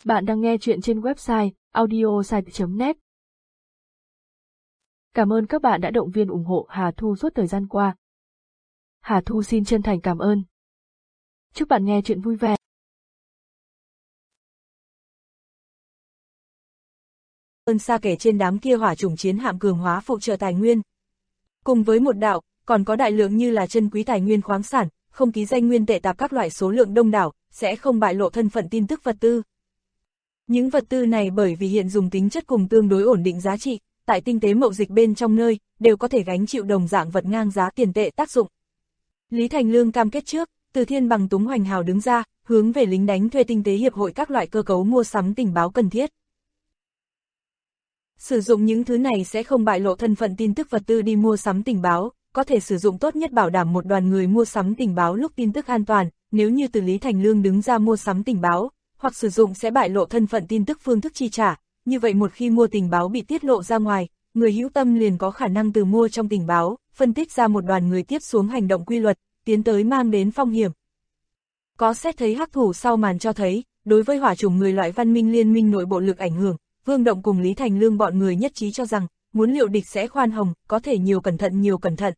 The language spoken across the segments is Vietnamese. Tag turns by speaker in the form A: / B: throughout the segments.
A: Bạn đang nghe chuyện trên website audiosite.net. Cảm ơn các bạn đã động viên ủng hộ Hà Thu suốt thời gian qua. Hà Thu xin chân thành cảm ơn. Chúc bạn nghe chuyện vui vẻ.
B: Ơn xa kể trên đám kia hỏa chủng chiến hạm cường hóa phụ trợ tài nguyên. Cùng với một đạo, còn có đại lượng như là chân quý tài nguyên khoáng sản, không ký danh nguyên tệ tạp các loại số lượng đông đảo, sẽ không bại lộ thân phận tin tức vật tư. Những vật tư này bởi vì hiện dùng tính chất cùng tương đối ổn định giá trị, tại tinh tế mậu dịch bên trong nơi, đều có thể gánh chịu đồng dạng vật ngang giá tiền tệ tác dụng. Lý Thành Lương cam kết trước, Từ Thiên bằng Túng Hoành Hào đứng ra, hướng về lính đánh thuê tinh tế hiệp hội các loại cơ cấu mua sắm tình báo cần thiết. Sử dụng những thứ này sẽ không bại lộ thân phận tin tức vật tư đi mua sắm tình báo, có thể sử dụng tốt nhất bảo đảm một đoàn người mua sắm tình báo lúc tin tức an toàn, nếu như từ Lý Thành Lương đứng ra mua sắm tình báo, hoặc sử dụng sẽ bại lộ thân phận tin tức phương thức chi trả, như vậy một khi mua tình báo bị tiết lộ ra ngoài, người hữu tâm liền có khả năng từ mua trong tình báo, phân tích ra một đoàn người tiếp xuống hành động quy luật, tiến tới mang đến phong hiểm. Có xét thấy hắc thủ sau màn cho thấy, đối với hỏa chủng người loại văn minh liên minh nội bộ lực ảnh hưởng, Vương Động cùng Lý Thành Lương bọn người nhất trí cho rằng, muốn liệu địch sẽ khoan hồng, có thể nhiều cẩn thận.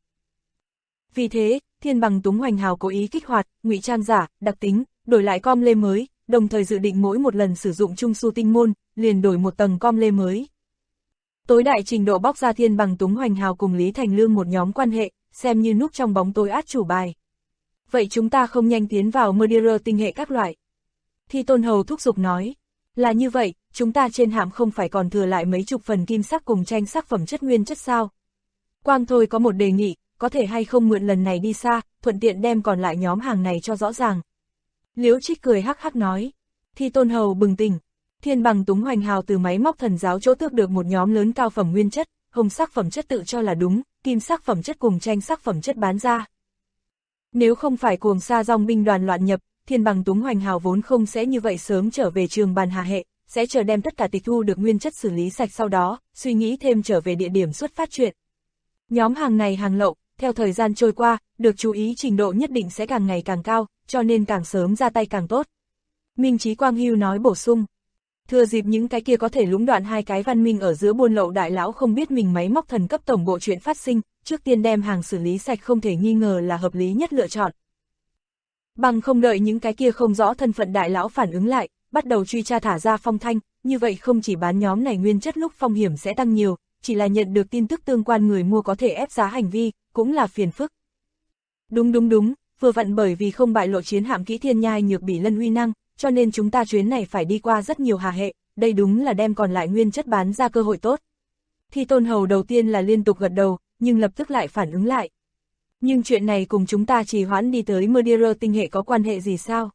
B: Vì thế, Thiên bằng Túng Hoành Hào cố ý kích hoạt, ngụy trang giả, đặc tính, đổi lại com lê mới, đồng thời dự định mỗi một lần sử dụng trung su tinh môn, liền đổi một tầng com lê mới. Tối đại trình độ bóc ra Thiên bằng Túng Hoành Hào cùng Lý Thành Lương một nhóm quan hệ, xem như núp trong bóng tối át chủ bài. Vậy chúng ta không nhanh tiến vào murderer tinh hệ các loại. Thi Tôn Hầu thúc giục nói, là như vậy, chúng ta trên hạm không phải còn thừa lại mấy chục phần kim sắc cùng tranh sắc phẩm chất nguyên chất sao. Quang thôi có một đề nghị, có thể hay không mượn lần này đi xa, thuận tiện đem còn lại nhóm hàng này cho rõ ràng. Liễu Trích cười hắc hắc nói. Thi Tôn Hầu bừng tỉnh. Thiên bằng Túng Hoành Hào từ máy móc thần giáo chỗ tước được một nhóm lớn cao phẩm nguyên chất, hồng sắc phẩm chất tự cho là đúng, kim sắc phẩm chất cùng tranh sắc phẩm chất bán ra. Nếu không phải cuồng sa dòng binh đoàn loạn nhập, Thiên bằng Túng Hoành Hào vốn không sẽ như vậy sớm trở về trường bàn hà hệ, sẽ chờ đem tất cả tịch thu được nguyên chất xử lý sạch sau đó, suy nghĩ thêm trở về địa điểm xuất phát chuyện. Nhóm hàng này hàng lậu, theo thời gian trôi qua, được chú ý trình độ nhất định sẽ càng ngày càng cao, cho nên càng sớm ra tay càng tốt. Minh Chí Quang Hưu nói bổ sung. Thừa dịp những cái kia có thể lũng đoạn hai cái văn minh ở giữa buôn lậu đại lão không biết mình máy móc thần cấp tổng bộ chuyện phát sinh, trước tiên đem hàng xử lý sạch không thể nghi ngờ là hợp lý nhất lựa chọn. Bằng không đợi những cái kia không rõ thân phận đại lão phản ứng lại, bắt đầu truy tra thả ra phong thanh, như vậy không chỉ bán nhóm này nguyên chất lúc phong hiểm sẽ tăng nhiều, chỉ là nhận được tin tức tương quan người mua có thể ép giá hành vi, cũng là phiền phức. Đúng, vừa vặn bởi vì không bại lộ chiến hạm kỹ thiên nhai nhược bỉ lân uy năng, cho nên chúng ta chuyến này phải đi qua rất nhiều hà hệ, đây đúng là đem còn lại nguyên chất bán ra cơ hội tốt. Thi Tôn Hầu đầu tiên là liên tục gật đầu, nhưng lập tức lại phản ứng lại. Nhưng chuyện này cùng chúng ta trì hoãn đi tới murderer tinh hệ có quan hệ gì sao?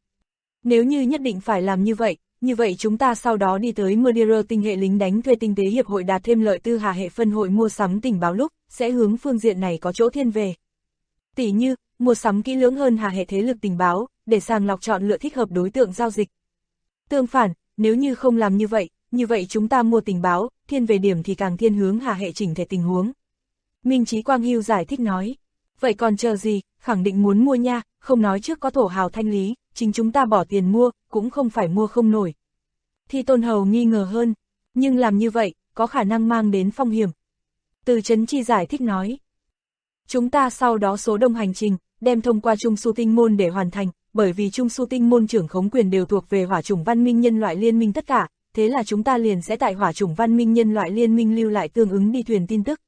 B: Nếu như nhất định phải làm như vậy chúng ta sau đó đi tới murderer tinh hệ lính đánh thuê tinh tế hiệp hội đạt thêm lợi tư hà hệ phân hội mua sắm tình báo lúc, sẽ hướng phương diện này có chỗ thiên về. Tỷ như, mua sắm kỹ lưỡng hơn hà hệ thế lực tình báo, để sàng lọc chọn lựa thích hợp đối tượng giao dịch. Tương phản, nếu như không làm như vậy chúng ta mua tình báo, thiên về điểm thì càng thiên hướng hà hệ chỉnh thể tình huống. Minh Chí Quang Hưu giải thích nói, vậy còn chờ gì, khẳng định muốn mua nha, không nói trước có thổ hào thanh lý, chính chúng ta bỏ tiền mua, cũng không phải mua không nổi. Thi Tôn Hầu nghi ngờ hơn, nhưng làm như vậy, có khả năng mang đến phong hiểm. Từ Chấn Chi giải thích nói, chúng ta sau đó số đông hành trình, đem thông qua Trung Su Tinh Môn để hoàn thành, bởi vì Trung Su Tinh Môn trưởng khống quyền đều thuộc về hỏa chủng văn minh nhân loại liên minh tất cả, thế là chúng ta liền sẽ tại hỏa chủng văn minh nhân loại liên minh lưu lại tương ứng đi thuyền tin tức.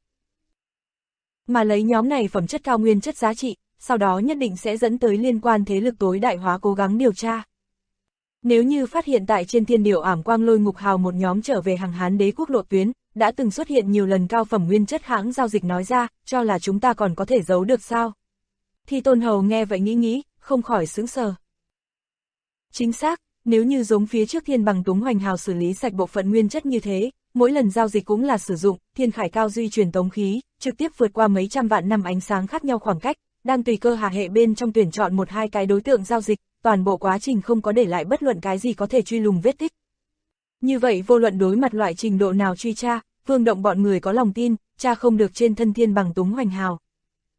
B: Mà lấy nhóm này phẩm chất cao nguyên chất giá trị, sau đó nhất định sẽ dẫn tới liên quan thế lực tối đại hóa cố gắng điều tra. Nếu như phát hiện tại trên Thiên Điểu Ảm Quang Lôi Ngục Hào một nhóm trở về hàng Hán Đế quốc lộ tuyến, đã từng xuất hiện nhiều lần cao phẩm nguyên chất hãng giao dịch nói ra, cho là chúng ta còn có thể giấu được sao? Thi Tôn Hầu nghe vậy nghĩ, không khỏi sững sờ. Chính xác, nếu như giống phía trước Thiên bằng Túng Hoành Hào xử lý sạch bộ phận nguyên chất như thế, mỗi lần giao dịch cũng là sử dụng Thiên Khải Cao Duy truyền tống khí, trực tiếp vượt qua mấy trăm vạn năm ánh sáng khác nhau khoảng cách, đang tùy cơ hà hệ bên trong tuyển chọn một hai cái đối tượng giao dịch, toàn bộ quá trình không có để lại bất luận cái gì có thể truy lùng vết tích. Như vậy vô luận đối mặt loại trình độ nào truy tra, Vương Động bọn người có lòng tin, tra không được trên thân Thiên bằng Túng Hoành Hào.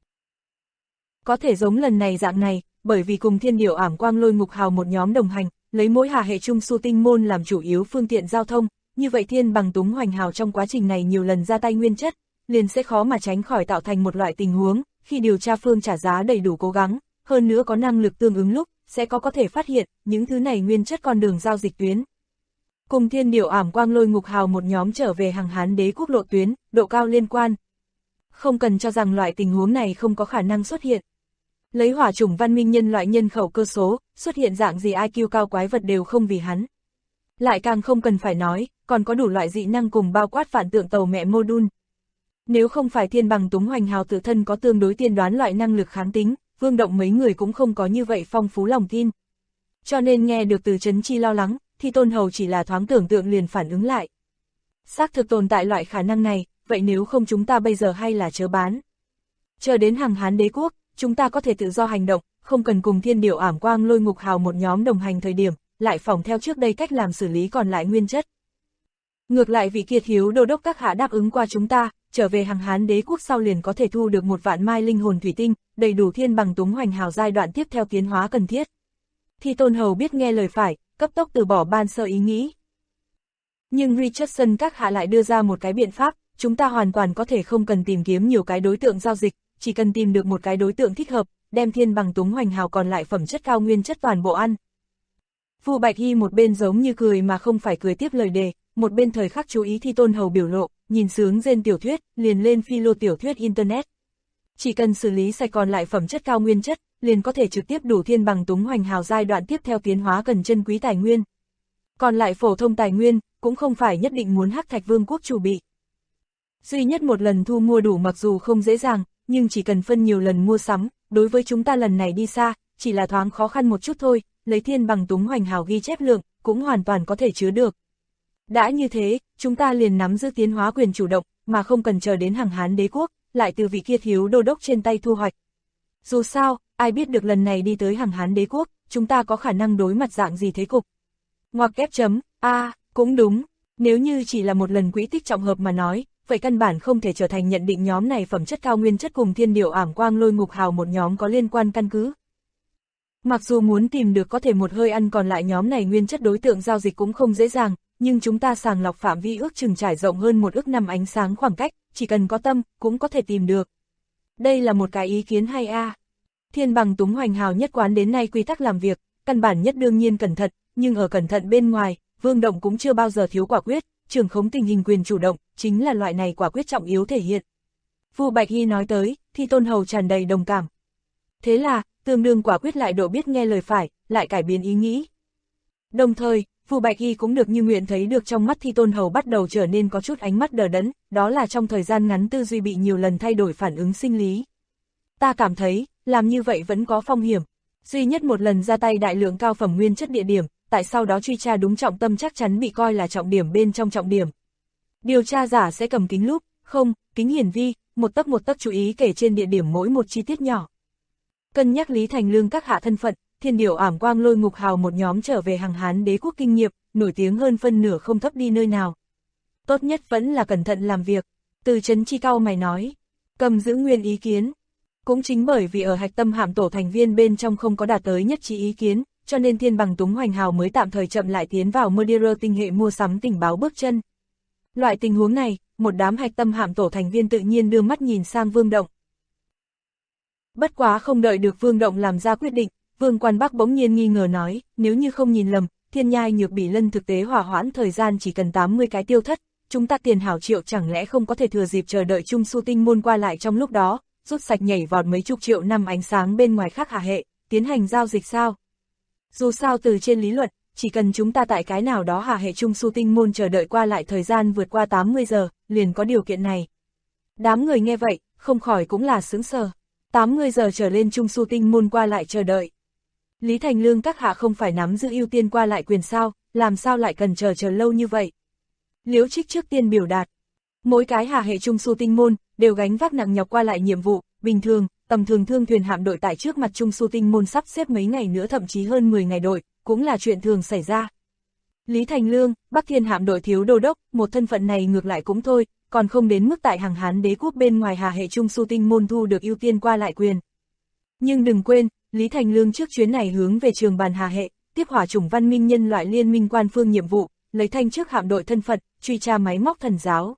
B: Có thể giống lần này dạng này, bởi vì cùng Thiên Điểu Ảm Quang Lôi Ngục Hào một nhóm đồng hành, lấy mỗi hà hệ Trung Su Tinh Môn làm chủ yếu phương tiện giao thông, như vậy Thiên Bằng Túng Hoành Hào trong quá trình này nhiều lần ra tay nguyên chất, liền sẽ khó mà tránh khỏi tạo thành một loại tình huống, khi điều tra phương trả giá đầy đủ cố gắng, hơn nữa có năng lực tương ứng lúc, sẽ có thể phát hiện, những thứ này nguyên chất con đường giao dịch tuyến. Cùng Thiên Điểu Ảm Quang Lôi Ngục Hào một nhóm trở về Hằng Hán Đế quốc lộ tuyến, độ cao liên quan. Không cần cho rằng loại tình huống này không có khả năng xuất hiện. Lấy hỏa chủng văn minh nhân loại nhân khẩu cơ số, xuất hiện dạng gì IQ cao quái vật đều không vì hắn. Lại càng không cần phải nói, còn có đủ loại dị năng cùng bao quát phản tượng tàu mẹ module. Nếu không phải Thiên Bằng Túng Hoành Hào tự thân có tương đối tiên đoán loại năng lực kháng tính, Vương Động mấy người cũng không có như vậy phong phú lòng tin. Cho nên nghe được từ Trấn Chi lo lắng, thì Tôn Hầu chỉ là thoáng tưởng tượng liền phản ứng lại. Xác thực tồn tại loại khả năng này, vậy nếu không chúng ta bây giờ hay là chớ bán. Chờ đến Hằng Hán Đế quốc, chúng ta có thể tự do hành động, không cần cùng Thiên Điểu Ảm Quang Lôi Ngục Hào một nhóm đồng hành thời điểm, lại phỏng theo trước đây cách làm xử lý còn lại nguyên chất. Ngược lại vị Kiệt Hiếu đô đốc các hạ đáp ứng qua chúng ta, trở về Hằng Hán Đế quốc sau liền có thể thu được 1 vạn mai linh hồn thủy tinh, đầy đủ Thiên Bằng Túng Hoành Hào giai đoạn tiếp theo tiến hóa cần thiết. Thì Tôn Hầu biết nghe lời phải, cấp tốc từ bỏ ban sơ ý nghĩ. Nhưng Richardson các hạ lại đưa ra một cái biện pháp, chúng ta hoàn toàn có thể không cần tìm kiếm nhiều cái đối tượng giao dịch, chỉ cần tìm được một cái đối tượng thích hợp, đem Thiên Bằng Túng Hoành Hào còn lại phẩm chất cao nguyên chất toàn bộ ăn. Vu Bạch Hy một bên giống như cười mà không phải cười tiếp lời đề, một bên thời khắc chú ý Thi Tôn Hầu biểu lộ, nhìn sướng rên tiểu thuyết, liền lên philo tiểu thuyết internet. Chỉ cần xử lý sạch còn lại phẩm chất cao nguyên chất, liền có thể trực tiếp đủ Thiên Bằng Túng Hoành Hào giai đoạn tiếp theo tiến hóa cần chân quý tài nguyên. Còn lại phổ thông tài nguyên, cũng không phải nhất định muốn Hắc Thạch Vương quốc chủ bị. Duy nhất một lần thu mua đủ mặc dù không dễ dàng, nhưng chỉ cần phân nhiều lần mua sắm, đối với chúng ta lần này đi xa, chỉ là thoáng khó khăn một chút thôi, lấy Thiên Bằng Túng Hoành Hào ghi chép lượng, cũng hoàn toàn có thể chứa được. Đã như thế, chúng ta liền nắm giữ tiến hóa quyền chủ động, mà không cần chờ đến Hằng Hán Đế quốc, lại từ vị Kiệt Hiếu đô đốc trên tay thu hoạch. Dù sao, ai biết được lần này đi tới Hằng Hán Đế quốc, chúng ta có khả năng đối mặt dạng gì thế cục. Ngoặc kép chấm, cũng đúng, nếu như chỉ là một lần quỹ tích trọng hợp mà nói, vậy căn bản không thể trở thành nhận định nhóm này phẩm chất cao nguyên chất cùng Thiên Điểu Ảm Quang Lôi Ngục Hào một nhóm có liên quan căn cứ. Mặc dù muốn tìm được có thể một hơi ăn còn lại nhóm này nguyên chất đối tượng giao dịch cũng không dễ dàng, nhưng chúng ta sàng lọc phạm vi ước chừng trải rộng hơn 1 ức năm ánh sáng khoảng cách, chỉ cần có tâm, cũng có thể tìm được. Đây là một cái ý kiến hay Thiên Bằng Túng Hoành Hào nhất quán đến nay quy tắc làm việc, căn bản nhất đương nhiên cẩn thận, nhưng ở cẩn thận bên ngoài, Vương Động cũng chưa bao giờ thiếu quả quyết, trưởng khống tình hình quyền chủ động, chính là loại này quả quyết trọng yếu thể hiện. Vu Bạch Hy nói tới, Thi Tôn Hầu tràn đầy đồng cảm. Thế là, tương đương quả quyết lại độ biết nghe lời phải, lại cải biến ý nghĩ. Đồng thời, Vu Bạch Hy cũng được như nguyện thấy được trong mắt Thi Tôn Hầu bắt đầu trở nên có chút ánh mắt đờ đẫn, đó là trong thời gian ngắn tư duy bị nhiều lần thay đổi phản ứng sinh lý. Ta cảm thấy, làm như vậy vẫn có phong hiểm. Duy nhất một lần ra tay đại lượng cao phẩm nguyên chất địa điểm, tại sau đó truy tra đúng trọng tâm chắc chắn bị coi là trọng điểm bên trong trọng điểm. Điều tra giả sẽ cầm kính lúp, kính hiển vi, một tấc chú ý kể trên địa điểm mỗi một chi tiết nhỏ. Cân nhắc Lý Thành Lương các hạ thân phận, Thiên Điểu Ảm Quang Lôi Ngục Hào một nhóm trở về Hằng Hán Đế quốc kinh nghiệm, nổi tiếng hơn phân nửa không thấp đi nơi nào. Tốt nhất vẫn là cẩn thận làm việc, Từ Trấn Chi cau mày nói, cầm giữ nguyên ý kiến. Cũng chính bởi vì ở hạch tâm hạm tổ thành viên bên trong không có đạt tới nhất trí ý kiến, cho nên Thiên Bằng Túng Hoành Hào mới tạm thời chậm lại tiến vào Murderer tinh hệ mua sắm tình báo bước chân. Loại tình huống này, một đám hạch tâm hạm tổ thành viên tự nhiên đưa mắt nhìn sang Vương Động. Bất quá không đợi được Vương Động làm ra quyết định, Vương Quan Bắc bỗng nhiên nghi ngờ nói, nếu như không nhìn lầm, Thiên Nhai Nhược Bỉ Lân thực tế hỏa hoãn thời gian chỉ cần 80 cái tiêu thất, chúng ta tiền hảo triệu chẳng lẽ không có thể thừa dịp chờ đợi Trung Su Tinh môn qua lại trong lúc đó, rút sạch nhảy vọt mấy chục triệu năm ánh sáng bên ngoài khác hà hệ, tiến hành giao dịch sao? Dù sao từ trên lý luận, chỉ cần chúng ta tại cái nào đó hà hệ Trung Su Tinh môn chờ đợi qua lại thời gian vượt qua 80 giờ, liền có điều kiện này. Đám người nghe vậy, không khỏi cũng là sững sờ. 80 giờ trở lên Trung Su Tinh môn qua lại chờ đợi. Lý Thành Lương các hạ không phải nắm giữ ưu tiên qua lại quyền sao, làm sao lại cần chờ lâu như vậy? Liễu Trích trước tiên biểu đạt. Mỗi cái hà hệ Trung Su Tinh môn, đều gánh vác nặng nhọc qua lại nhiệm vụ, bình thường, tầm thường thương thuyền hạm đội tại trước mặt Trung Su Tinh môn sắp xếp mấy ngày nữa thậm chí hơn 10 ngày đội, cũng là chuyện thường xảy ra. Lý Thành Lương, Bắc Thiên hạm đội thiếu đô đốc, một thân phận này ngược lại cũng thôi, còn không đến mức tại Hằng Hán Đế quốc bên ngoài hà hệ Trung Su Tinh môn thu được ưu tiên qua lại quyền. Nhưng đừng quên, Lý Thành Lương trước chuyến này hướng về trường bàn hà hệ, tiếp hỏa chủng văn minh nhân loại liên minh quan phương nhiệm vụ, lấy thanh trước hạm đội thân phận, truy tra máy móc thần giáo.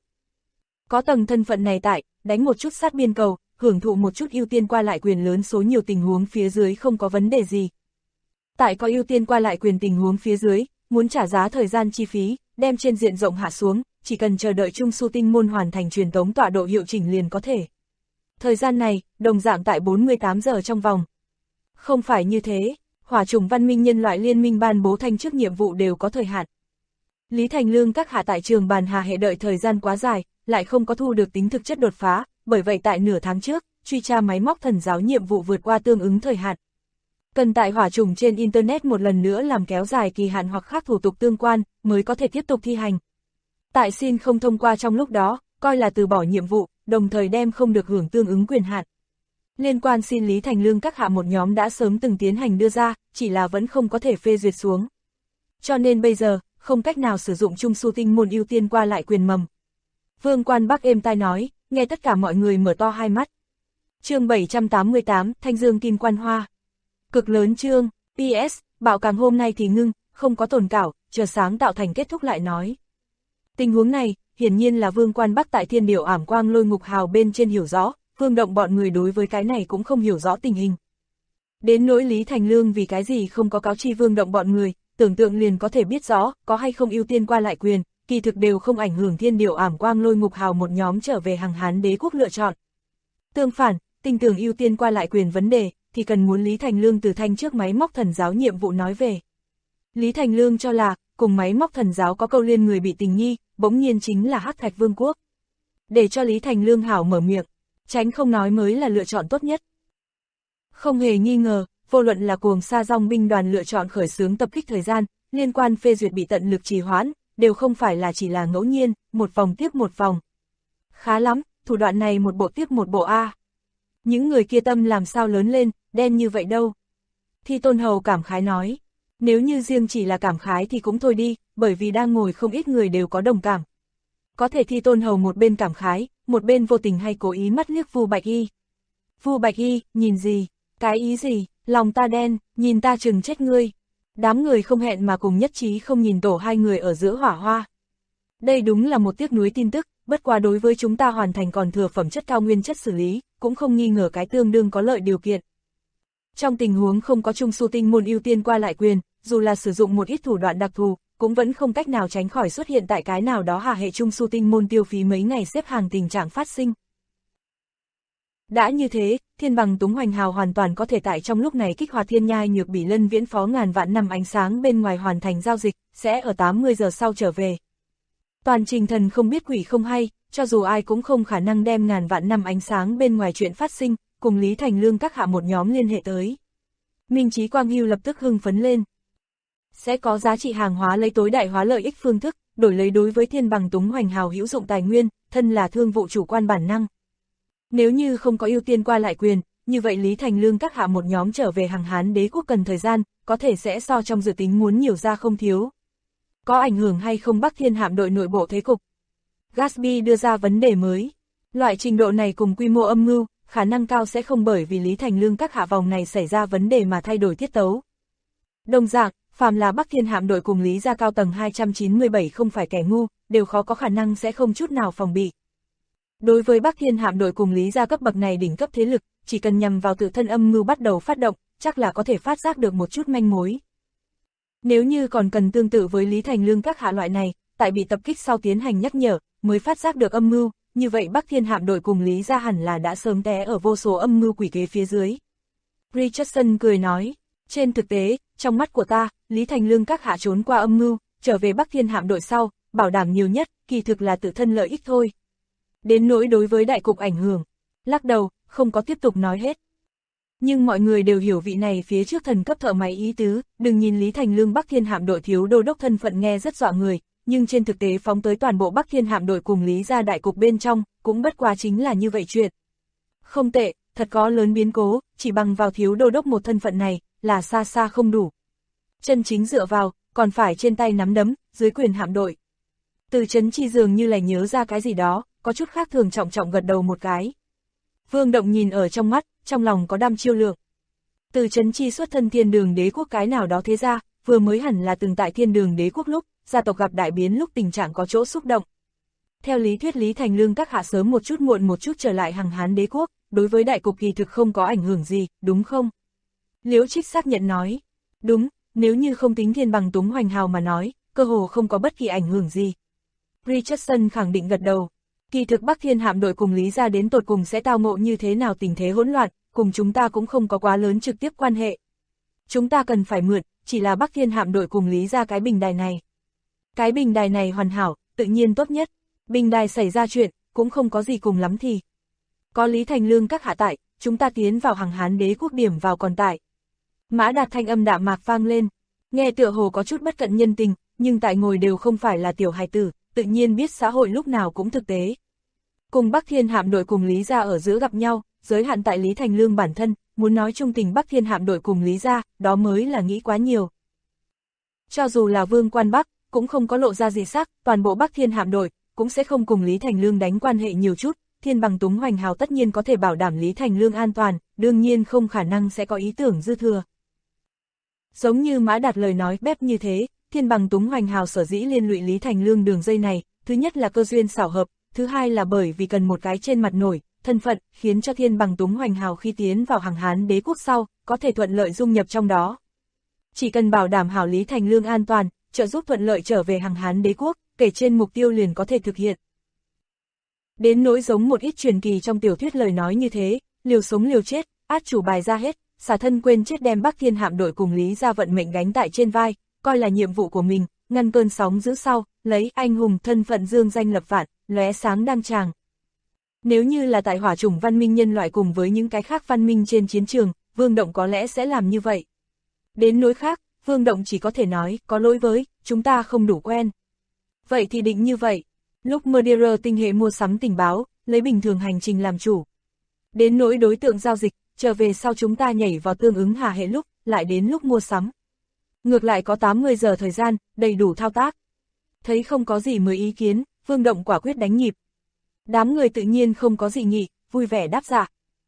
B: Có tầng thân phận này tại, đánh một chút sát biên cầu, hưởng thụ một chút ưu tiên qua lại quyền lớn số nhiều tình huống phía dưới không có vấn đề gì. Tại có ưu tiên qua lại quyền tình huống phía dưới, muốn trả giá thời gian chi phí, đem trên diện rộng hạ xuống, chỉ cần chờ đợi Trung Su Tinh Môn hoàn thành truyền tống tọa độ hiệu chỉnh liền có thể. Thời gian này, đồng dạng tại 48 giờ trong vòng. Không phải như thế, hỏa chủng văn minh nhân loại liên minh ban bố thanh trước nhiệm vụ đều có thời hạn. Lý Thành Lương các hạ tại trường bàn hà hệ đợi thời gian quá dài, lại không có thu được tính thực chất đột phá, bởi vậy tại nửa tháng trước, truy tra máy móc thần giáo nhiệm vụ vượt qua tương ứng thời hạn. Cần tại hỏa chủng trên Internet một lần nữa làm kéo dài kỳ hạn hoặc khác thủ tục tương quan, mới có thể tiếp tục thi hành. Tại xin không thông qua trong lúc đó, coi là từ bỏ nhiệm vụ, đồng thời đem không được hưởng tương ứng quyền hạn. Liên quan xin Lý Thành Lương các hạ một nhóm đã sớm từng tiến hành đưa ra, chỉ là vẫn không có thể phê duyệt xuống. Cho nên bây giờ, không cách nào sử dụng Trung Su Tinh Môn ưu tiên qua lại quyền mầm. Vương Quan Bắc êm tai nói, nghe tất cả mọi người mở to hai mắt. Chương 788, Thanh Dương Kim Quan Hoa. Cực lớn chương, PS, bạo càng hôm nay thì ngưng, không có tồn cảo, chờ sáng tạo thành kết thúc lại nói. Tình huống này, hiển nhiên là Vương Quan Bắc tại Thiên Điểu Ảm Quang Lôi Ngục Hào bên trên hiểu rõ, Vương Động bọn người đối với cái này cũng không hiểu rõ tình hình. Đến nỗi Lý Thành Lương vì cái gì không có cáo chi Vương Động bọn người, tưởng tượng liền có thể biết rõ, có hay không ưu tiên qua lại quyền, kỳ thực đều không ảnh hưởng Thiên Điểu Ảm Quang Lôi Ngục Hào một nhóm trở về hàng Hán Đế quốc lựa chọn. Tương phản, tin tưởng ưu tiên qua lại quyền vấn đề, thì cần muốn Lý Thành Lương từ thanh trước máy móc thần giáo nhiệm vụ nói về. Lý Thành Lương cho là, cùng máy móc thần giáo có câu liên người bị tình nghi, bỗng nhiên chính là Hắc Thạch Vương quốc. Để cho Lý Thành Lương hảo mở miệng, tránh không nói mới là lựa chọn tốt nhất. Không hề nghi ngờ, vô luận là cuồng sa dòng binh đoàn lựa chọn khởi xướng tập kích thời gian, liên quan phê duyệt bị tận lực trì hoãn, đều không phải là chỉ là ngẫu nhiên, một vòng tiếp một vòng. Khá lắm, thủ đoạn này một bộ tiếp một bộ A. Những người kia tâm làm sao lớn lên, đen như vậy đâu. Thi Tôn Hầu cảm khái nói, nếu như riêng chỉ là cảm khái thì cũng thôi đi, bởi vì đang ngồi không ít người đều có đồng cảm. Có thể Thi Tôn Hầu một bên cảm khái, một bên vô tình hay cố ý mắt liếc Vu Bạch Y. Vu Bạch Y, nhìn gì, cái ý gì, lòng ta đen, nhìn ta chừng chết ngươi. Đám người không hẹn mà cùng nhất trí không nhìn tổ hai người ở giữa hỏa hoa. Đây đúng là một tiếc nuối tin tức, bất quá đối với chúng ta hoàn thành còn thừa phẩm chất cao nguyên chất xử lý, cũng không nghi ngờ cái tương đương có lợi điều kiện. Trong tình huống không có Trung Su Tinh Môn ưu tiên qua lại quyền, dù là sử dụng một ít thủ đoạn đặc thù, cũng vẫn không cách nào tránh khỏi xuất hiện tại cái nào đó hà hệ Trung Su Tinh Môn tiêu phí mấy ngày xếp hàng tình trạng phát sinh. Đã như thế, Thiên Bằng Túng Hoành Hào hoàn toàn có thể tại trong lúc này kích hoạt Thiên Nhai Nhược Bỉ Lân viễn phó ngàn vạn năm ánh sáng bên ngoài hoàn thành giao dịch, sẽ ở 80 giờ sau trở về. Toàn trình thần không biết quỷ không hay, cho dù ai cũng không khả năng đem ngàn vạn năm ánh sáng bên ngoài chuyện phát sinh, cùng Lý Thành Lương các hạ một nhóm liên hệ tới. Minh Chí Quang Hưu lập tức hưng phấn lên. Sẽ có giá trị hàng hóa lấy tối đại hóa lợi ích phương thức, đổi lấy đối với Thiên Bằng Túng Hoành Hào hữu dụng tài nguyên, thân là thương vụ chủ quan bản năng. Nếu như không có ưu tiên qua lại quyền, như vậy Lý Thành Lương các hạ một nhóm trở về hàng Hán Đế quốc cần thời gian, có thể sẽ so trong dự tính muốn nhiều ra không thiếu. Có ảnh hưởng hay không Bắc Thiên hạm đội nội bộ thế cục? Gatsby đưa ra vấn đề mới. Loại trình độ này cùng quy mô âm mưu, khả năng cao sẽ không bởi vì Lý Thành Lương các hạ vòng này xảy ra vấn đề mà thay đổi tiết tấu. Đồng dạng, phàm là Bắc Thiên hạm đội cùng Lý gia cao tầng 297 không phải kẻ ngu, đều khó có khả năng sẽ không chút nào phòng bị. Đối với Bắc Thiên hạm đội cùng Lý gia cấp bậc này đỉnh cấp thế lực, chỉ cần nhằm vào tự thân âm mưu bắt đầu phát động, chắc là có thể phát giác được một chút manh mối. Nếu như còn cần tương tự với Lý Thành Lương các hạ loại này, tại bị tập kích sau tiến hành nhắc nhở, mới phát giác được âm mưu, như vậy Bắc Thiên hạm đội cùng Lý gia hẳn là đã sớm té ở vô số âm mưu quỷ kế phía dưới. Richardson cười nói, trên thực tế, trong mắt của ta, Lý Thành Lương các hạ trốn qua âm mưu, trở về Bắc Thiên hạm đội sau, bảo đảm nhiều nhất, kỳ thực là tự thân lợi ích thôi. Đến nỗi đối với đại cục ảnh hưởng, lắc đầu, không có tiếp tục nói hết. Nhưng mọi người đều hiểu vị này phía trước thần cấp thợ máy ý tứ, đừng nhìn Lý Thành Lương Bắc Thiên hạm đội thiếu đô đốc thân phận nghe rất dọa người, nhưng trên thực tế phóng tới toàn bộ Bắc Thiên hạm đội cùng Lý gia đại cục bên trong, cũng bất quá chính là như vậy chuyện. Không tệ, thật có lớn biến cố, chỉ bằng vào thiếu đô đốc một thân phận này, là xa xa không đủ. Chân chính dựa vào, còn phải trên tay nắm đấm, dưới quyền hạm đội. Từ Chấn Chi dường như là nhớ ra cái gì đó, có chút khác thường trọng trọng gật đầu một cái. Vương Động nhìn ở trong mắt, trong lòng có đăm chiêu lượng. Từ Chấn Chi xuất thân Thiên Đường Đế quốc cái nào đó thế ra, vừa mới hẳn là từng tại Thiên Đường Đế quốc lúc, gia tộc gặp đại biến lúc tình trạng có chỗ xúc động. Theo lý thuyết Lý Thành Lương các hạ sớm một chút muộn một chút trở lại Hằng Hán Đế quốc, đối với đại cục kỳ thực không có ảnh hưởng gì, đúng không? Liễu Trích xác nhận nói, đúng, nếu như không tính Thiên Bằng Túng Hoành Hào mà nói, cơ hồ không có bất kỳ ảnh hưởng gì. Richardson khẳng định gật đầu. Kỳ thực Bắc Thiên hạm đội cùng Lý gia đến tột cùng sẽ tao ngộ như thế nào tình thế hỗn loạn, cùng chúng ta cũng không có quá lớn trực tiếp quan hệ. Chúng ta cần phải mượn, chỉ là Bắc Thiên hạm đội cùng Lý gia cái bình đài này. Cái bình đài này hoàn hảo, tự nhiên tốt nhất. Bình đài xảy ra chuyện, cũng không có gì cùng lắm thì. Có Lý Thành Lương các hạ tại, chúng ta tiến vào Hằng Hán Đế quốc điểm vào còn tại. Mã Đạt thanh âm đạm mạc vang lên, nghe tựa hồ có chút bất cận nhân tình, nhưng tại ngồi đều không phải là tiểu hài tử, tự nhiên biết xã hội lúc nào cũng thực tế. Cùng Bắc Thiên hạm đội cùng Lý gia ở giữa gặp nhau, giới hạn tại Lý Thành Lương bản thân, muốn nói trung tình Bắc Thiên hạm đội cùng Lý gia, đó mới là nghĩ quá nhiều. Cho dù là Vương Quan Bắc, cũng không có lộ ra gì sắc, toàn bộ Bắc Thiên hạm đội cũng sẽ không cùng Lý Thành Lương đánh quan hệ nhiều chút, Thiên Bằng Túng Hoành Hào tất nhiên có thể bảo đảm Lý Thành Lương an toàn, đương nhiên không khả năng sẽ có ý tưởng dư thừa. Giống như Mã Đạt lời nói bép như thế, Thiên Bằng Túng Hoành Hào sở dĩ liên lụy Lý Thành Lương đường dây này, thứ nhất là cơ duyên xảo hợp, thứ hai là bởi vì cần một cái trên mặt nổi, thân phận, khiến cho Thiên Bằng Túng Hoành Hào khi tiến vào Hằng Hán Đế quốc sau, có thể thuận lợi dung nhập trong đó. Chỉ cần bảo đảm hảo Lý Thành Lương an toàn, trợ giúp thuận lợi trở về Hằng Hán Đế quốc, kể trên mục tiêu liền có thể thực hiện. Đến nỗi giống một ít truyền kỳ trong tiểu thuyết lời nói như thế, liều sống liều chết, át chủ bài ra hết, xả thân quên chết đem Bắc Thiên hạm đội cùng Lý gia vận mệnh gánh tại trên vai, coi là nhiệm vụ của mình, ngăn cơn sóng dữ sau, lấy anh hùng thân phận dương danh lập vạn, lóe sáng đăng tràng. Nếu như là tại hỏa chủng văn minh nhân loại cùng với những cái khác văn minh trên chiến trường, Vương Động có lẽ sẽ làm như vậy. Đến nỗi khác, Vương Động chỉ có thể nói, có lỗi với, chúng ta không đủ quen. Vậy thì định như vậy. Lúc Murderer tinh hệ mua sắm tình báo, lấy bình thường hành trình làm chủ. Đến nỗi đối tượng giao dịch, trở về sau chúng ta nhảy vào tương ứng hà hệ lúc, lại đến lúc mua sắm. Ngược lại có 80 giờ thời gian, đầy đủ thao tác. Thấy không có gì mới ý kiến, Vương Động quả quyết đánh nhịp. Đám người tự nhiên không có gì nghị, vui vẻ đáp dạ.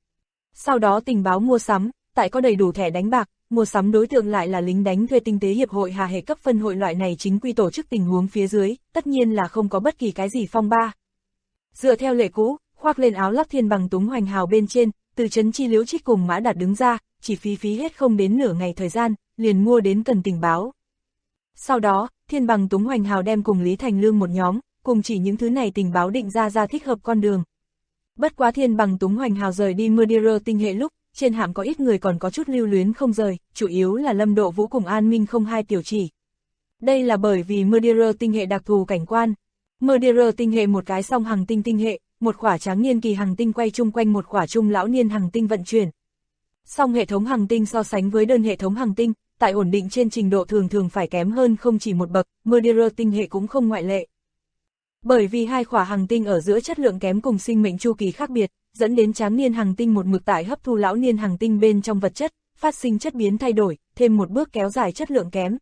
B: Sau đó tình báo mua sắm, tại có đầy đủ thẻ đánh bạc, mua sắm đối tượng lại là lính đánh thuê tinh tế hiệp hội hà hệ cấp phân hội loại này chính quy tổ chức tình huống phía dưới, tất nhiên là không có bất kỳ cái gì phong ba. Dựa theo lệ cũ, khoác lên áo lắp Thiên Bằng Túng Hoành Hào bên trên, từ trấn chi Liễu Trích cùng Mã Đạt đứng ra, chỉ phí hết không đến nửa ngày thời gian, liền mua đến cần tình báo. Sau đó, Thiên Bằng Túng Hoành Hào đem cùng Lý Thành Lương một nhóm, cùng chỉ những thứ này tình báo định ra thích hợp con đường. Bất quá Thiên Bằng Túng Hoành Hào rời đi Murderer tinh hệ lúc, trên hạm có ít người còn có chút lưu luyến không rời, chủ yếu là Lâm Độ Vũ cùng An Minh không hai tiểu chỉ. Đây là bởi vì Murderer tinh hệ đặc thù cảnh quan. Murderer tinh hệ một cái song hành tinh tinh hệ, một khỏa tráng niên kỳ hành tinh quay chung quanh một khỏa trung lão niên hành tinh vận chuyển. Song hệ thống hành tinh so sánh với đơn hệ thống hành tinh, tại ổn định trên trình độ thường phải kém hơn không chỉ một bậc, Murderer tinh hệ cũng không ngoại lệ. Bởi vì hai khỏa hành tinh ở giữa chất lượng kém cùng sinh mệnh chu kỳ khác biệt, dẫn đến tráng niên hành tinh một mực tại hấp thu lão niên hành tinh bên trong vật chất, phát sinh chất biến thay đổi, thêm một bước kéo dài chất lượng kém.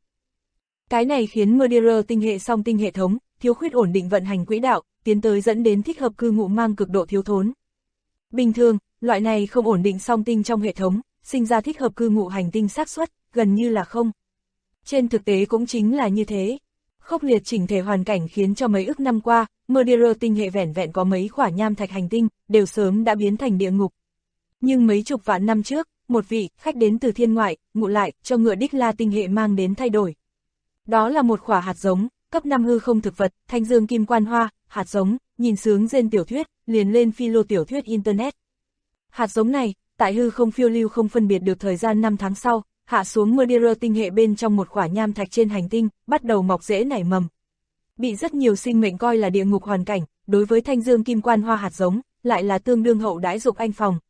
B: Cái này khiến Murderer tinh hệ song tinh hệ thống, thiếu khuyết ổn định vận hành quỹ đạo, tiến tới dẫn đến thích hợp cư ngụ mang cực độ thiếu thốn. Bình thường, loại này không ổn định song tinh trong hệ thống, sinh ra thích hợp cư ngụ hành tinh xác suất gần như là không. Trên thực tế cũng chính là như thế. Khốc liệt chỉnh thể hoàn cảnh khiến cho mấy ức năm qua, Murderer tinh hệ vẻn vẹn có mấy khỏa nham thạch hành tinh, đều sớm đã biến thành địa ngục. Nhưng mấy chục vạn năm trước, một vị khách đến từ thiên ngoại, ngụ lại, cho ngựa Đích La tinh hệ mang đến thay đổi. Đó là một khỏa hạt giống, cấp 5 hư không thực vật, thanh dương kim quan hoa, hạt giống, nhìn sướng rên tiểu thuyết, liền lên philo tiểu thuyết Internet. Hạt giống này, tại hư không phiêu lưu không phân biệt được thời gian 5 tháng sau, hạ xuống Murderer tinh hệ bên trong một khỏa nham thạch trên hành tinh, bắt đầu mọc rễ nảy mầm. Bị rất nhiều sinh mệnh coi là địa ngục hoàn cảnh, đối với thanh dương kim quan hoa hạt giống, lại là tương đương hậu đãi dục anh phòng.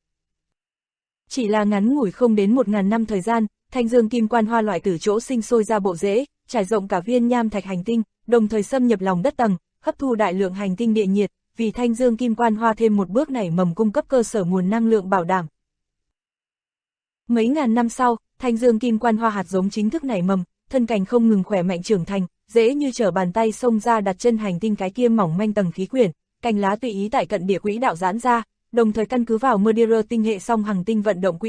B: Chỉ là ngắn ngủi không đến 1000 năm thời gian, thanh dương kim quan hoa loại từ chỗ sinh sôi ra bộ rễ, trải rộng cả viên nham thạch hành tinh, đồng thời xâm nhập lòng đất tầng, hấp thu đại lượng hành tinh địa nhiệt, vì thanh dương kim quan hoa thêm một bước nảy mầm cung cấp cơ sở nguồn năng lượng bảo đảm. Mấy ngàn năm sau, thanh dương kim quan hoa hạt giống chính thức nảy mầm, thân cành không ngừng khỏe mạnh trưởng thành, dễ như trở bàn tay xông ra đặt chân hành tinh cái kia mỏng manh tầng khí quyển, cành lá tùy ý tại cận địa quỹ đạo giãn ra, đồng thời căn cứ vào Murderer tinh hệ song hành tinh vận động quỹ tích,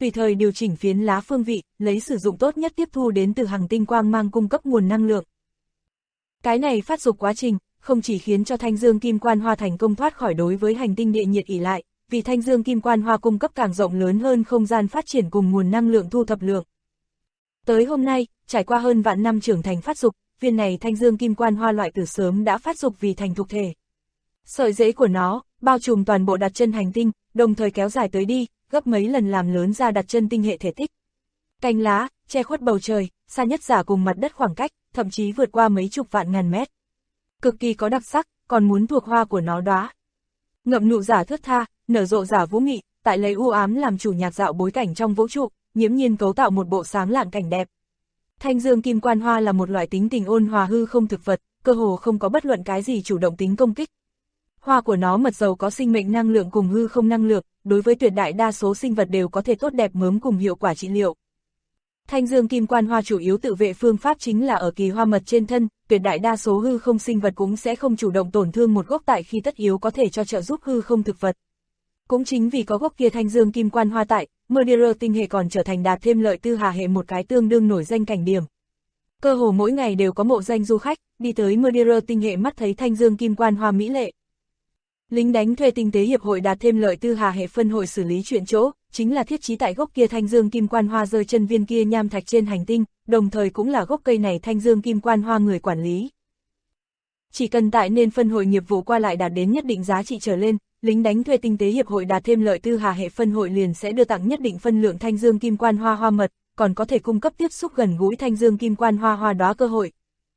B: tùy thời điều chỉnh phiến lá phương vị, lấy sử dụng tốt nhất tiếp thu đến từ hành tinh quang mang cung cấp nguồn năng lượng. Cái này phát dục quá trình, không chỉ khiến cho thanh dương kim quan hoa thành công thoát khỏi đối với hành tinh địa nhiệt ỷ lại, vì thanh dương kim quan hoa cung cấp càng rộng lớn hơn không gian phát triển cùng nguồn năng lượng thu thập lượng. Tới hôm nay, trải qua hơn vạn năm trưởng thành phát dục, viên này thanh dương kim quan hoa loại từ sớm đã phát dục vì thành thục thể. Sợi rễ của nó, bao trùm toàn bộ đặt chân hành tinh, đồng thời kéo dài tới đi, gấp mấy lần làm lớn ra đặt chân tinh hệ thể tích. Cành lá, che khuất bầu trời, xa nhất giả cùng mặt đất khoảng cách, thậm chí vượt qua mấy chục vạn ngàn mét. Cực kỳ có đặc sắc, còn muốn thuộc hoa của nó đóa. Ngậm nụ giả thướt tha, nở rộ giả vũ mị, tại lấy u ám làm chủ nhạc dạo bối cảnh trong vũ trụ, nghiễm nhiên cấu tạo một bộ sáng lạng cảnh đẹp. Thanh dương kim quan hoa là một loại tính tình ôn hòa hư không thực vật, cơ hồ không có bất luận cái gì chủ động tính công kích. Hoa của nó mật dầu có sinh mệnh năng lượng cùng hư không năng lượng, đối với tuyệt đại đa số sinh vật đều có thể tốt đẹp mớm cùng hiệu quả trị liệu. Thanh dương kim quan hoa chủ yếu tự vệ phương pháp chính là ở kỳ hoa mật trên thân, tuyệt đại đa số hư không sinh vật cũng sẽ không chủ động tổn thương một gốc tại khi tất yếu có thể cho trợ giúp hư không thực vật. Cũng chính vì có gốc kia thanh dương kim quan hoa tại, Murderers tinh hệ còn trở thành đạt thêm lợi tư hà hệ một cái tương đương nổi danh cảnh điểm. Cơ hồ mỗi ngày đều có mộ danh du khách, đi tới Murderers tinh hệ mắt thấy thanh dương kim quan hoa mỹ lệ. Lính đánh thuê tinh tế hiệp hội đạt thêm lợi tư hà hệ phân hội xử lý chuyện chỗ, chính là thiết trí tại gốc kia thanh dương kim quan hoa rơi chân viên kia nham thạch trên hành tinh, đồng thời cũng là gốc cây này thanh dương kim quan hoa người quản lý. Chỉ cần tại nên phân hội nghiệp vụ qua lại đạt đến nhất định giá trị trở lên, lính đánh thuê tinh tế hiệp hội đạt thêm lợi tư hà hệ phân hội liền sẽ đưa tặng nhất định phân lượng thanh dương kim quan hoa hoa mật, còn có thể cung cấp tiếp xúc gần gũi thanh dương kim quan hoa hoa đóa cơ hội.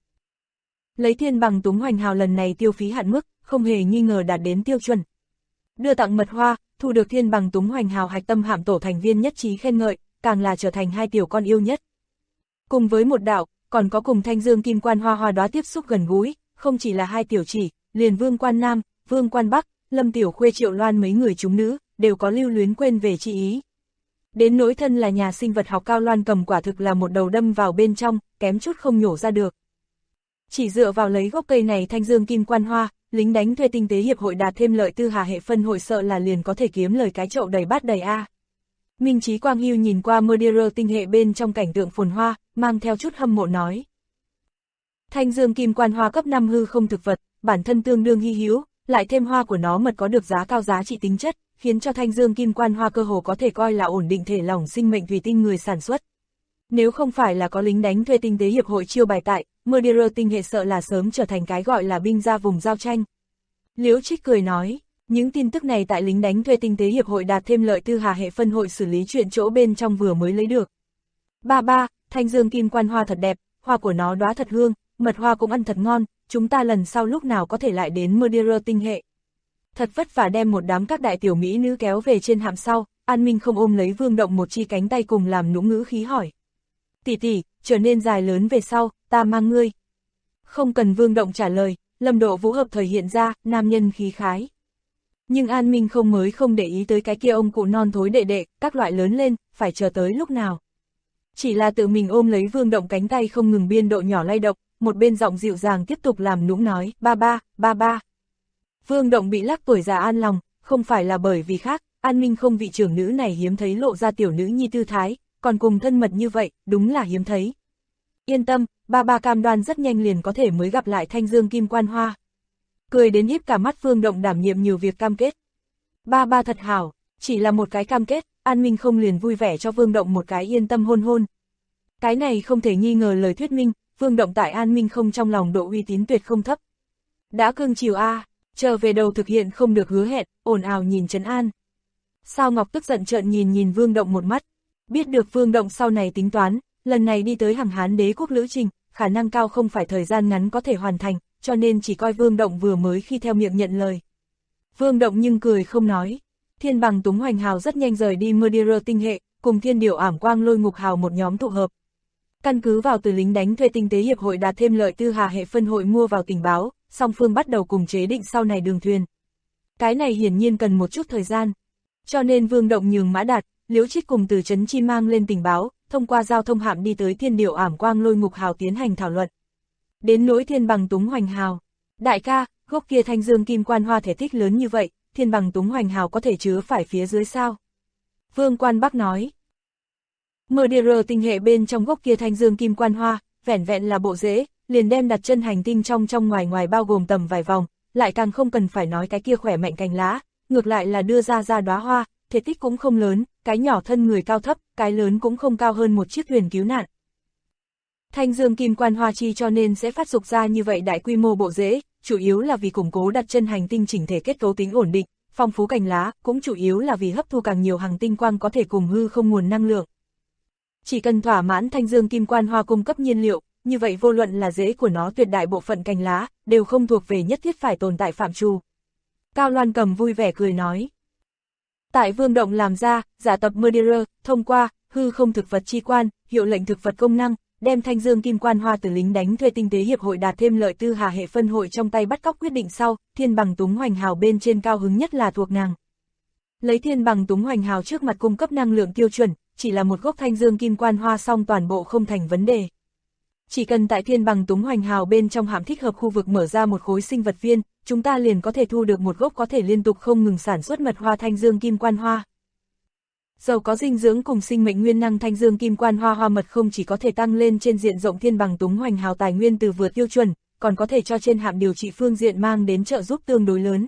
B: Lấy thiên bằng túng hoành hào lần này tiêu phí hạn mức, không hề nghi ngờ đạt đến tiêu chuẩn. Đưa tặng mật hoa, thu được thiên bằng túng hoành hào hạch tâm hạm tổ thành viên nhất trí khen ngợi, càng là trở thành hai tiểu con yêu nhất. Cùng với một đạo, còn có cùng thanh dương kim quan hoa hoa đóa tiếp xúc gần gũi, không chỉ là hai tiểu chỉ, liền Vương Quan Nam, Vương Quan Bắc, Lâm Tiểu Khuê Triệu Loan mấy người chúng nữ, đều có lưu luyến quên về chi ý. Đến nỗi thân là nhà sinh vật học Cao Loan Cầm quả thực là một đầu đâm vào bên trong, kém chút không nhổ ra được. Chỉ dựa vào lấy gốc cây này thanh dương kim quan hoa, lính đánh thuê tinh tế hiệp hội đạt thêm lợi tư hà hệ phân hội sợ là liền có thể kiếm lời cái chậu đầy bát đầy a. Minh Chí Quang Hưu nhìn qua Murderers tinh hệ bên trong cảnh tượng phồn hoa, mang theo chút hâm mộ nói. Thanh dương kim quan hoa cấp 5 hư không thực vật, bản thân tương đương hy hữu, lại thêm hoa của nó mật có được giá cao giá trị tính chất, khiến cho thanh dương kim quan hoa cơ hồ có thể coi là ổn định thể lỏng sinh mệnh thủy tinh người sản xuất. Nếu không phải là có lính đánh thuê tinh tế hiệp hội chiêu bài tại, Murderers tinh hệ sợ là sớm trở thành cái gọi là binh ra vùng giao tranh. Liễu Trích cười nói, những tin tức này tại lính đánh thuê tinh tế hiệp hội đạt thêm lợi tư hà hệ phân hội xử lý chuyện chỗ bên trong vừa mới lấy được. Ba, thanh dương kim quan hoa thật đẹp, hoa của nó đóa thật hương, mật hoa cũng ăn thật ngon, chúng ta lần sau lúc nào có thể lại đến Murderers tinh hệ. Thật vất vả đem một đám các đại tiểu mỹ nữ kéo về trên hạm sau, An Minh không ôm lấy Vương Động một chi cánh tay cùng làm nũng ngữ khí hỏi. Tỷ tỷ, trở nên dài lớn về sau, ta mang ngươi. Không cần Vương Động trả lời, Lâm Độ Vũ hợp thời hiện ra, nam nhân khí khái. Nhưng An Minh không để ý tới cái kia ông cụ non thối đệ đệ, các loại lớn lên, phải chờ tới lúc nào. Chỉ là tự mình ôm lấy Vương Động cánh tay không ngừng biên độ nhỏ lay động, một bên giọng dịu dàng tiếp tục làm nũng nói, ba. Vương Động bị lắc tuổi già an lòng, không phải là bởi vì khác, An Minh không vị trưởng nữ này hiếm thấy lộ ra tiểu nữ nhi tư thái, còn cùng thân mật như vậy, đúng là hiếm thấy. Yên tâm, ba cam đoan rất nhanh liền có thể mới gặp lại thanh dương kim quan hoa. Cười đến híp cả mắt Vương Động đảm nhiệm nhiều việc cam kết. Ba thật hảo, chỉ là một cái cam kết, An Minh không liền vui vẻ cho Vương Động một cái yên tâm hôn hôn. Cái này không thể nghi ngờ lời thuyết minh, Vương Động tại An Minh không trong lòng độ uy tín tuyệt không thấp. Đã cương chiều a, trở về đầu thực hiện không được hứa hẹn, ồn ào nhìn trấn an. Sao Ngọc tức giận trợn nhìn Vương Động một mắt, biết được Vương Động sau này tính toán, lần này đi tới Hằng Hán đế quốc lữ trình, khả năng cao không phải thời gian ngắn có thể hoàn thành, cho nên chỉ coi Vương Động vừa mới khi theo miệng nhận lời. Vương Động nhưng cười không nói. Thiên bằng túng hoành hào rất nhanh rời đi Murderers tinh hệ, cùng thiên điều ảm quang lôi ngục hào một nhóm tụ hợp. Căn cứ vào từ lính đánh thuê tinh tế hiệp hội đạt thêm lợi tư hà hệ phân hội mua vào tình báo, song phương bắt đầu cùng chế định sau này đường thuyền. Cái này hiển nhiên cần một chút thời gian. Cho nên Vương Động nhường Mã Đạt, Liễu Trích cùng từ Trấn Chi mang lên tình báo, thông qua giao thông hạm đi tới thiên điều ảm quang lôi ngục hào tiến hành thảo luận. Đến nỗi thiên bằng túng hoành hào. Đại ca, gốc kia thanh dương kim quan hoa thể tích lớn như vậy, thiên bằng túng hoành hào có thể chứa phải phía dưới sao? Vương Quan Bắc nói, Murderer tinh hệ bên trong gốc kia thanh dương kim quan hoa, vẻn vẹn là bộ rễ, liền đem đặt chân hành tinh trong ngoài ngoài bao gồm tầm vài vòng, lại càng không cần phải nói cái kia khỏe mạnh cành lá, ngược lại là đưa ra đóa hoa, thể tích cũng không lớn, cái nhỏ thân người cao thấp, cái lớn cũng không cao hơn một chiếc thuyền cứu nạn. Thanh dương kim quan hoa chi cho nên sẽ phát dục ra như vậy đại quy mô bộ rễ, chủ yếu là vì củng cố đặt chân hành tinh chỉnh thể kết cấu tính ổn định, phong phú cành lá, cũng chủ yếu là vì hấp thu càng nhiều hành tinh quang có thể cùng hư không nguồn năng lượng. Chỉ cần thỏa mãn thanh dương kim quan hoa cung cấp nhiên liệu, như vậy vô luận là rễ của nó tuyệt đại bộ phận cành lá, đều không thuộc về nhất thiết phải tồn tại phạm trù. Cao Loan Cầm vui vẻ cười nói. Tại Vương Động làm ra, giả tập Murderer, thông qua, hư không thực vật chi quan, hiệu lệnh thực vật công năng, đem thanh dương kim quan hoa từ lính đánh thuê tinh tế hiệp hội đạt thêm lợi tư hà hệ phân hội trong tay bắt cóc quyết định sau, thiên bằng túng hoành hào bên trên cao hứng nhất là thuộc nàng. Lấy thiên bằng túng hoành hào trước mặt cung cấp năng lượng tiêu chuẩn, chỉ là một gốc thanh dương kim quan hoa xong toàn bộ không thành vấn đề. Chỉ cần tại thiên bằng túng hoành hào bên trong hàm thích hợp khu vực mở ra một khối sinh vật viên, chúng ta liền có thể thu được một gốc có thể liên tục không ngừng sản xuất mật hoa thanh dương kim quan hoa. Giàu có dinh dưỡng cùng sinh mệnh nguyên năng thanh dương kim quan hoa hoa mật không chỉ có thể tăng lên trên diện rộng thiên bằng túng hoành hào tài nguyên từ vừa tiêu chuẩn, còn có thể cho trên hạm điều trị phương diện mang đến trợ giúp tương đối lớn.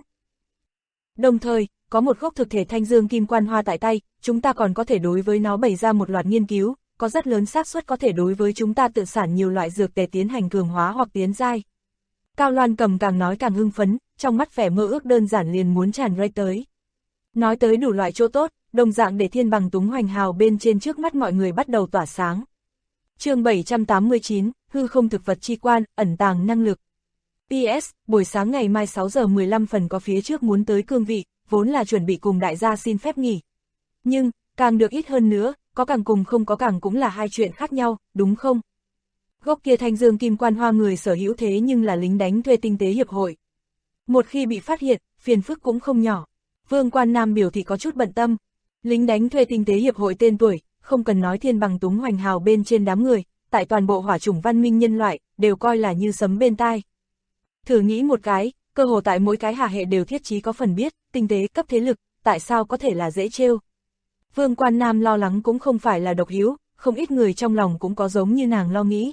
B: Đồng thời, có một gốc thực thể thanh dương kim quan hoa tại tay, chúng ta còn có thể đối với nó bày ra một loạt nghiên cứu, có rất lớn xác suất có thể đối với chúng ta tự sản nhiều loại dược tề tiến hành cường hóa hoặc tiến giai. Cao Loan Cầm càng nói càng hưng phấn, trong mắt vẻ mơ ước đơn giản liền muốn tràn ra tới. Nói tới đủ loại chỗ tốt, đồng dạng để thiên bằng túng hoành hào bên trên trước mắt mọi người bắt đầu tỏa sáng. Chương 789, hư không thực vật chi quan, ẩn tàng năng lực. PS, buổi sáng ngày mai 6 giờ 15 phần có phía trước muốn tới cương vị, vốn là chuẩn bị cùng đại gia xin phép nghỉ. Nhưng, càng được ít hơn nữa, có càng cùng không có càng cũng là hai chuyện khác nhau, đúng không? Gốc kia thanh dương kim quan hoa người sở hữu thế nhưng là lính đánh thuê tinh tế hiệp hội. Một khi bị phát hiện, phiền phức cũng không nhỏ. Vương Quan Nam biểu thị có chút bận tâm. Lính đánh thuê tinh tế hiệp hội tên tuổi, không cần nói thiên bằng túng hoành hào bên trên đám người, tại toàn bộ hỏa chủng văn minh nhân loại, đều coi là như sấm bên tai. Thử nghĩ một cái, cơ hồ tại mỗi cái hà hệ đều thiết chí có phần biết, tinh tế cấp thế lực, tại sao có thể là dễ trêu. Vương Quan Nam lo lắng cũng không phải là độc hiếu, không ít người trong lòng cũng có giống như nàng lo nghĩ.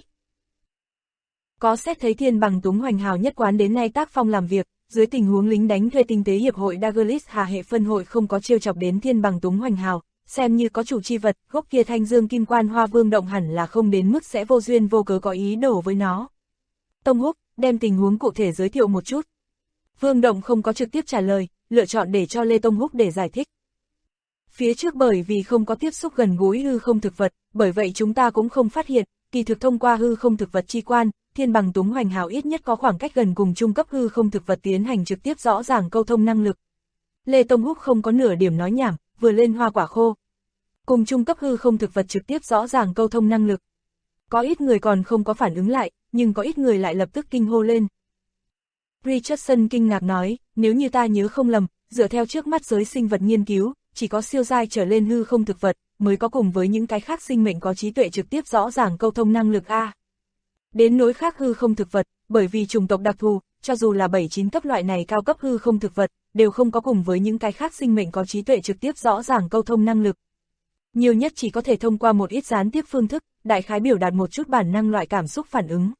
B: Có xét thấy thiên bằng túng hoành hào nhất quán đến nay tác phong làm việc, dưới tình huống lính đánh thuê tinh tế hiệp hội Dagelis hà hệ phân hội không có trêu chọc đến thiên bằng túng hoành hào, xem như có chủ chi vật, gốc kia thanh dương kim quan hoa Vương Động hẳn là không đến mức sẽ vô duyên vô cớ có ý đồ với nó. Tông Húc, đem tình huống cụ thể giới thiệu một chút. Vương Động không có trực tiếp trả lời, lựa chọn để cho Lê Tông Húc để giải thích. Phía trước bởi vì không có tiếp xúc gần gũi hư không thực vật, bởi vậy chúng ta cũng không phát hiện, kỳ thực thông qua hư không thực vật chi quan, thiên bằng túng hoành hào ít nhất có khoảng cách gần cùng trung cấp hư không thực vật tiến hành trực tiếp rõ ràng câu thông năng lực. Lê Tông Húc không có nửa điểm nói nhảm, vừa lên hoa quả khô. Cùng trung cấp hư không thực vật trực tiếp rõ ràng câu thông năng lực. Có ít người còn không có phản ứng lại, nhưng có ít người lại lập tức kinh hô lên. Richardson kinh ngạc nói, nếu như ta nhớ không lầm, dựa theo trước mắt giới sinh vật nghiên cứu, chỉ có siêu giai trở lên hư không thực vật, mới có cùng với những cái khác sinh mệnh có trí tuệ trực tiếp rõ ràng câu thông năng lực A. Đến nỗi khác hư không thực vật, bởi vì chủng tộc đặc thù, cho dù là 7-9 cấp loại này cao cấp hư không thực vật, đều không có cùng với những cái khác sinh mệnh có trí tuệ trực tiếp rõ ràng câu thông năng lực. Nhiều nhất chỉ có thể thông qua một ít gián tiếp phương thức, đại khái biểu đạt một chút bản năng loại cảm xúc phản ứng.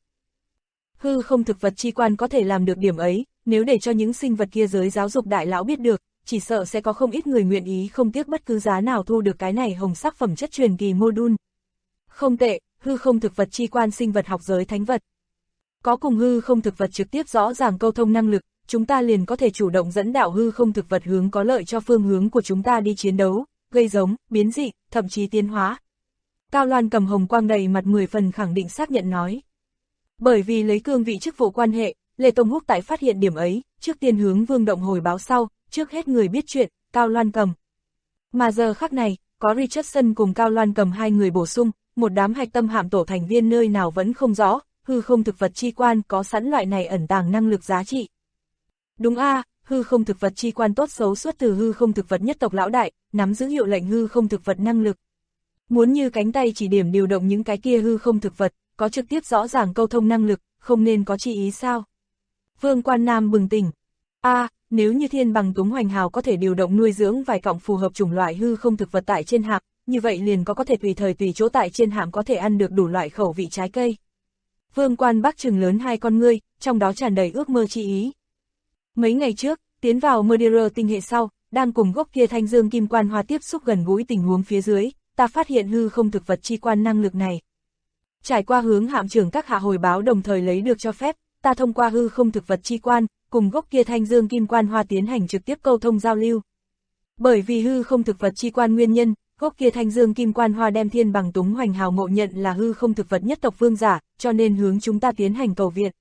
B: Hư không thực vật chi quan có thể làm được điểm ấy, nếu để cho những sinh vật kia giới giáo dục đại lão biết được, chỉ sợ sẽ có không ít người nguyện ý không tiếc bất cứ giá nào thu được cái này hồng sắc phẩm chất truyền kỳ module. Không tệ, hư không thực vật chi quan sinh vật học giới thánh vật. Có cùng hư không thực vật trực tiếp rõ ràng câu thông năng lực, chúng ta liền có thể chủ động dẫn đạo hư không thực vật hướng có lợi cho phương hướng của chúng ta đi chiến đấu, gây giống, biến dị, thậm chí tiến hóa. Cao Loan cầm hồng quang đầy mặt 10 phần khẳng định xác nhận nói. Bởi vì lấy cương vị chức vụ quan hệ, Lê Tông Húc tại phát hiện điểm ấy, trước tiên hướng Vương Động hồi báo sau, trước hết người biết chuyện, Cao Loan cầm. Mà giờ khắc này, có Richardson cùng Cao Loan cầm hai người bổ sung, một đám hạch tâm hạm tổ thành viên nơi nào vẫn không rõ, hư không thực vật chi quan có sẵn loại này ẩn tàng năng lực giá trị. Đúng a, hư không thực vật chi quan tốt xấu xuất từ hư không thực vật nhất tộc lão đại, nắm giữ hiệu lệnh hư không thực vật năng lực. Muốn như cánh tay chỉ điểm điều động những cái kia hư không thực vật, có trực tiếp rõ ràng câu thông năng lực, không nên có chi ý sao? Vương Quan Nam bừng tỉnh. Nếu như thiên bằng túng hoành hào có thể điều động nuôi dưỡng vài cọng phù hợp chủng loại hư không thực vật tại trên hạc, như vậy liền có thể tùy thời tùy chỗ tại trên hạm có thể ăn được đủ loại khẩu vị trái cây. Vương Quan Bắc trừng lớn hai con ngươi, trong đó tràn đầy ước mơ chi ý. Mấy ngày trước, tiến vào Murderer tinh hệ sau, đang cùng gốc kia thanh dương kim quan hoa tiếp xúc gần gũi tình huống phía dưới, ta phát hiện hư không thực vật chi quan năng lực này. Trải qua hướng hạm trưởng các hạ hồi báo đồng thời lấy được cho phép, ta thông qua hư không thực vật chi quan, cùng gốc kia thanh dương kim quan hoa tiến hành trực tiếp câu thông giao lưu. Bởi vì hư không thực vật chi quan nguyên nhân, gốc kia thanh dương kim quan hoa đem Thiên Bằng Túng Hoành Hào ngộ nhận là hư không thực vật nhất tộc vương giả, cho nên hướng chúng ta tiến hành cầu viện.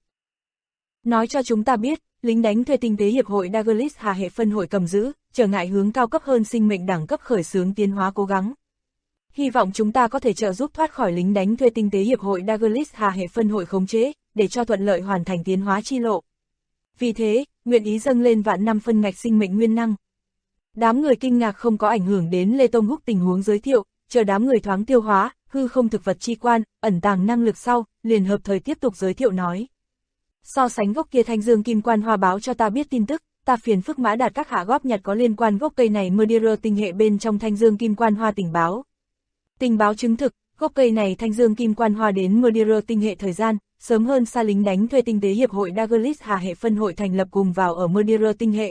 B: Nói cho chúng ta biết, lính đánh thuê tinh tế hiệp hội Douglas Hà hệ phân hội cầm giữ, trở ngại hướng cao cấp hơn sinh mệnh đẳng cấp khởi xướng tiến hóa cố gắng. Hy vọng chúng ta có thể trợ giúp thoát khỏi lính đánh thuê tinh tế hiệp hội Douglas Hà hệ phân hội khống chế, để cho thuận lợi hoàn thành tiến hóa chi lộ. Vì thế, nguyện ý dâng lên vạn năm phân ngạch sinh mệnh nguyên năng. Đám người kinh ngạc không có ảnh hưởng đến Lê Tông Húc tình huống giới thiệu, chờ đám người thoáng tiêu hóa, hư không thực vật chi quan, ẩn tàng năng lực sau, liền hợp thời tiếp tục giới thiệu nói. So sánh gốc kia thanh dương kim quan hoa báo cho ta biết tin tức, ta phiền phức Mã Đạt các hạ góp nhặt có liên quan gốc cây này Murderer tinh hệ bên trong thanh dương kim quan hoa tình báo. Tình báo chứng thực, gốc cây này thanh dương kim quan hoa đến Murderer tinh hệ thời gian, sớm hơn xa lính đánh thuê tinh tế hiệp hội Douglas Hà hệ phân hội thành lập cùng vào ở Murderer tinh hệ.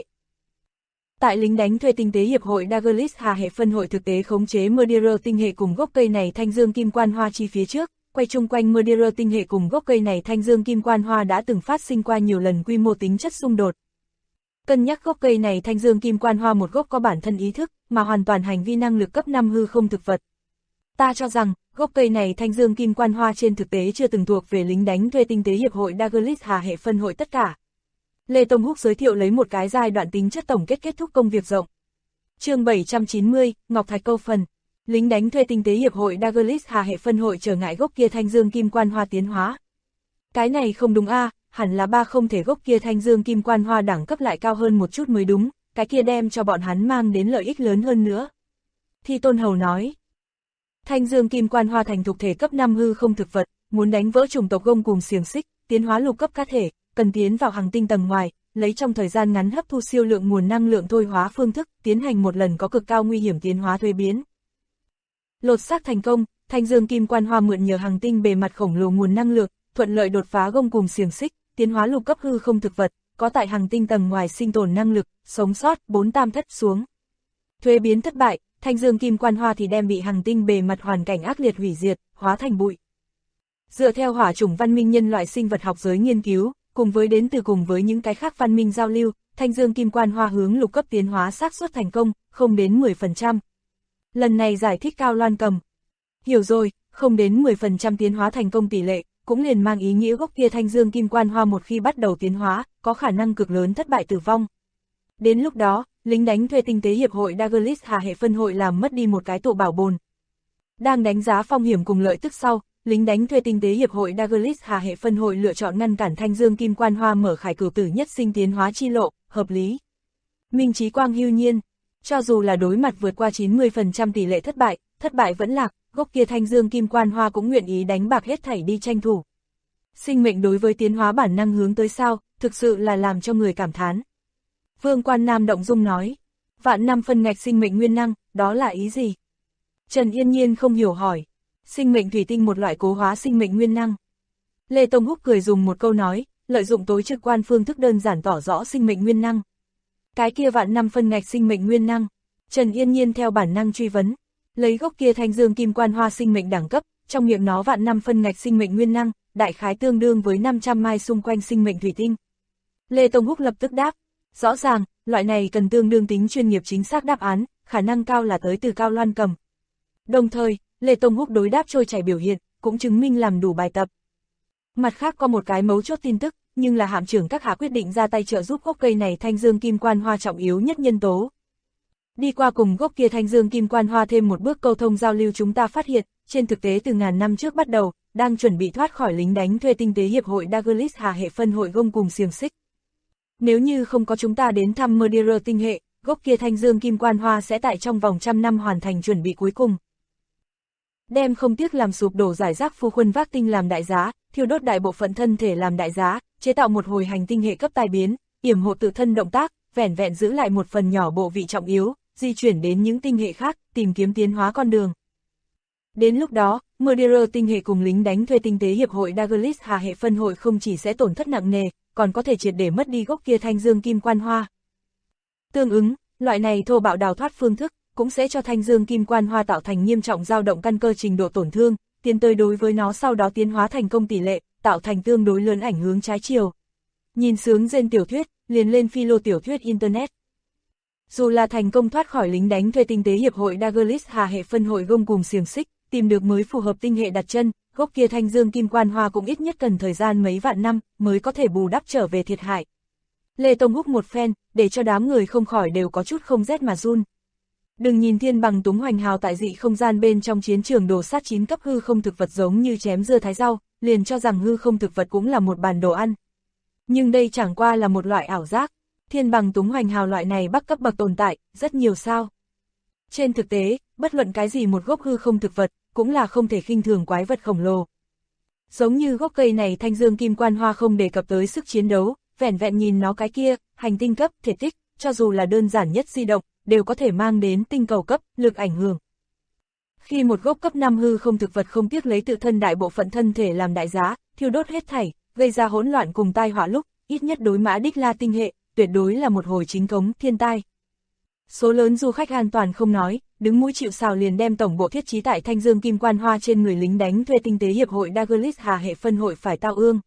B: Tại lính đánh thuê tinh tế hiệp hội Douglas Hà hệ phân hội thực tế khống chế Murderer tinh hệ cùng gốc cây này thanh dương kim quan hoa chi phía trước, quay chung quanh Murderer tinh hệ cùng gốc cây này thanh dương kim quan hoa đã từng phát sinh qua nhiều lần quy mô tính chất xung đột. Cân nhắc gốc cây này thanh dương kim quan hoa một gốc có bản thân ý thức, mà hoàn toàn hành vi năng lực cấp 5 hư không thực vật. Ta cho rằng, gốc cây này thanh dương kim quan hoa trên thực tế chưa từng thuộc về lính đánh thuê tinh tế hiệp hội Douglas Hà hệ phân hội tất cả. Lê Tông Húc giới thiệu lấy một cái giai đoạn tính chất tổng kết thúc công việc rộng. Chương 790, Ngọc Thạch câu phần. Lính đánh thuê tinh tế hiệp hội Douglas Hà hệ phân hội trở ngại gốc kia thanh dương kim quan hoa tiến hóa. Cái này không đúng a, hẳn là ba không thể gốc kia thanh dương kim quan hoa đẳng cấp lại cao hơn một chút mới đúng, cái kia đem cho bọn hắn mang đến lợi ích lớn hơn nữa. Thi Tôn Hầu nói. Thanh dương kim quan hoa thành thục thể cấp 5 hư không thực vật, muốn đánh vỡ chủng tộc gông cùng xiềng xích, tiến hóa lục cấp cá thể, cần tiến vào hành tinh tầng ngoài, lấy trong thời gian ngắn hấp thu siêu lượng nguồn năng lượng thôi hóa phương thức, tiến hành một lần có cực cao nguy hiểm tiến hóa thuế biến. Lột xác thành công, thanh dương kim quan hoa mượn nhờ hành tinh bề mặt khổng lồ nguồn năng lượng, thuận lợi đột phá gông cùng xiềng xích, tiến hóa lục cấp hư không thực vật, có tại hành tinh tầng ngoài sinh tồn năng lực, sống sót, 4 tam thất xuống. Thuế biến thất bại, thanh dương kim quan hoa thì đem bị hành tinh bề mặt hoàn cảnh ác liệt hủy diệt, hóa thành bụi. Dựa theo hỏa chủng văn minh nhân loại sinh vật học giới nghiên cứu, cùng với những cái khác văn minh giao lưu, thanh dương kim quan hoa hướng lục cấp tiến hóa xác suất thành công, không đến 10%. Lần này giải thích Cao Loan cầm. Hiểu rồi, không đến 10% tiến hóa thành công tỷ lệ, cũng liền mang ý nghĩa gốc kia thanh dương kim quan hoa một khi bắt đầu tiến hóa, có khả năng cực lớn thất bại tử vong. Đến lúc đó, lính đánh thuê tinh tế hiệp hội Douglas Hà hệ phân hội làm mất đi một cái tụ bảo bồn. Đang đánh giá phong hiểm cùng lợi tức sau, lính đánh thuê tinh tế hiệp hội Douglas Hà hệ phân hội lựa chọn ngăn cản thanh dương kim quan hoa mở khải cửu tử nhất sinh tiến hóa chi lộ, hợp lý. Minh trí quang hưu nhiên, cho dù là đối mặt vượt qua 90% tỷ lệ thất bại vẫn lạc, gốc kia thanh dương kim quan hoa cũng nguyện ý đánh bạc hết thảy đi tranh thủ. Sinh mệnh đối với tiến hóa bản năng hướng tới sao, thực sự là làm cho người cảm thán. Vương Quan Nam động dung nói, vạn năm phân ngạch sinh mệnh nguyên năng, đó là ý gì? Trần Yên Nhiên không hiểu hỏi, sinh mệnh thủy tinh một loại cố hóa sinh mệnh nguyên năng. Lê Tông Húc cười dùng một câu nói, lợi dụng tối trực quan phương thức đơn giản tỏ rõ sinh mệnh nguyên năng. Cái kia vạn năm phân ngạch sinh mệnh nguyên năng. Trần Yên Nhiên theo bản năng truy vấn, lấy gốc kia thanh dương kim quan hoa sinh mệnh đẳng cấp, trong miệng nó vạn năm phân ngạch sinh mệnh nguyên năng, đại khái tương đương với 500 mai xung quanh sinh mệnh thủy tinh. Lê Tông Húc lập tức đáp, rõ ràng, loại này cần tương đương tính chuyên nghiệp chính xác đáp án, khả năng cao là tới từ Cao Loan cầm. Đồng thời, Lê Tông Húc đối đáp trôi chảy biểu hiện, cũng chứng minh làm đủ bài tập. Mặt khác có một cái mấu chốt tin tức, nhưng là hạm trưởng các hạ quyết định ra tay trợ giúp gốc cây này thanh dương kim quan hoa trọng yếu nhất nhân tố. Đi qua cùng gốc kia thanh dương kim quan hoa thêm một bước câu thông giao lưu, chúng ta phát hiện, trên thực tế từ ngàn năm trước bắt đầu, đang chuẩn bị thoát khỏi lính đánh thuê tinh tế hiệp hội Douglas Hà hệ phân hội gông cùng xiềng xích. Nếu như không có chúng ta đến thăm Murderer tinh hệ, gốc kia thanh dương kim quan hoa sẽ tại trong vòng 100 năm hoàn thành chuẩn bị cuối cùng. Đem không tiếc làm sụp đổ giải rác phu khuân vác tinh làm đại giá, thiêu đốt đại bộ phận thân thể làm đại giá, chế tạo một hồi hành tinh hệ cấp tai biến, yểm hộ tự thân động tác, vẻn vẹn giữ lại một phần nhỏ bộ vị trọng yếu, di chuyển đến những tinh hệ khác, tìm kiếm tiến hóa con đường. Đến lúc đó, Murderer tinh hệ cùng lính đánh thuê tinh tế hiệp hội Daedalus Hà hệ phân hội không chỉ sẽ tổn thất nặng nề, còn có thể triệt để mất đi gốc kia thanh dương kim quan hoa. Tương ứng, loại này thô bạo đào thoát phương thức, cũng sẽ cho thanh dương kim quan hoa tạo thành nghiêm trọng dao động căn cơ trình độ tổn thương, tiến tới đối với nó sau đó tiến hóa thành công tỷ lệ, tạo thành tương đối lớn ảnh hướng trái chiều. Nhìn sướng trên tiểu thuyết, liền lên philo tiểu thuyết Internet. Dù là thành công thoát khỏi lính đánh thuê tinh tế hiệp hội Daedalus Hà hệ phân hội gông cùng xiềng xích, tìm được mới phù hợp tinh hệ đặt chân, gốc kia thanh dương kim quan hoa cũng ít nhất cần thời gian mấy vạn năm mới có thể bù đắp trở về thiệt hại. Lê Tông húc một phen, để cho đám người không khỏi đều có chút không rét mà run. Đừng nhìn Thiên Bằng Túng hoành hào tại dị không gian bên trong chiến trường đồ sát 9 cấp hư không thực vật giống như chém dưa thái rau, liền cho rằng hư không thực vật cũng là một bàn đồ ăn. Nhưng đây chẳng qua là một loại ảo giác. Thiên Bằng Túng hoành hào loại này bắc cấp bậc tồn tại, rất nhiều sao. Trên thực tế, bất luận cái gì một gốc hư không thực vật, cũng là không thể khinh thường quái vật khổng lồ. Giống như gốc cây này thanh dương kim quan hoa không đề cập tới sức chiến đấu, vẻn vẹn nhìn nó cái kia, hành tinh cấp, thể tích, cho dù là đơn giản nhất di động, đều có thể mang đến tinh cầu cấp, lực ảnh hưởng. Khi một gốc cấp 5 hư không thực vật không tiếc lấy tự thân đại bộ phận thân thể làm đại giá, thiêu đốt hết thảy, gây ra hỗn loạn cùng tai họa lúc, ít nhất đối Mã Đích La tinh hệ, tuyệt đối là một hồi chính cống thiên tai. Số lớn du khách an toàn không nói, đứng mũi chịu sào liền đem tổng bộ thiết trí tại thanh dương kim quan hoa trên người lính đánh thuê tinh tế hiệp hội Daedalus Hà hệ phân hội phải tao ương.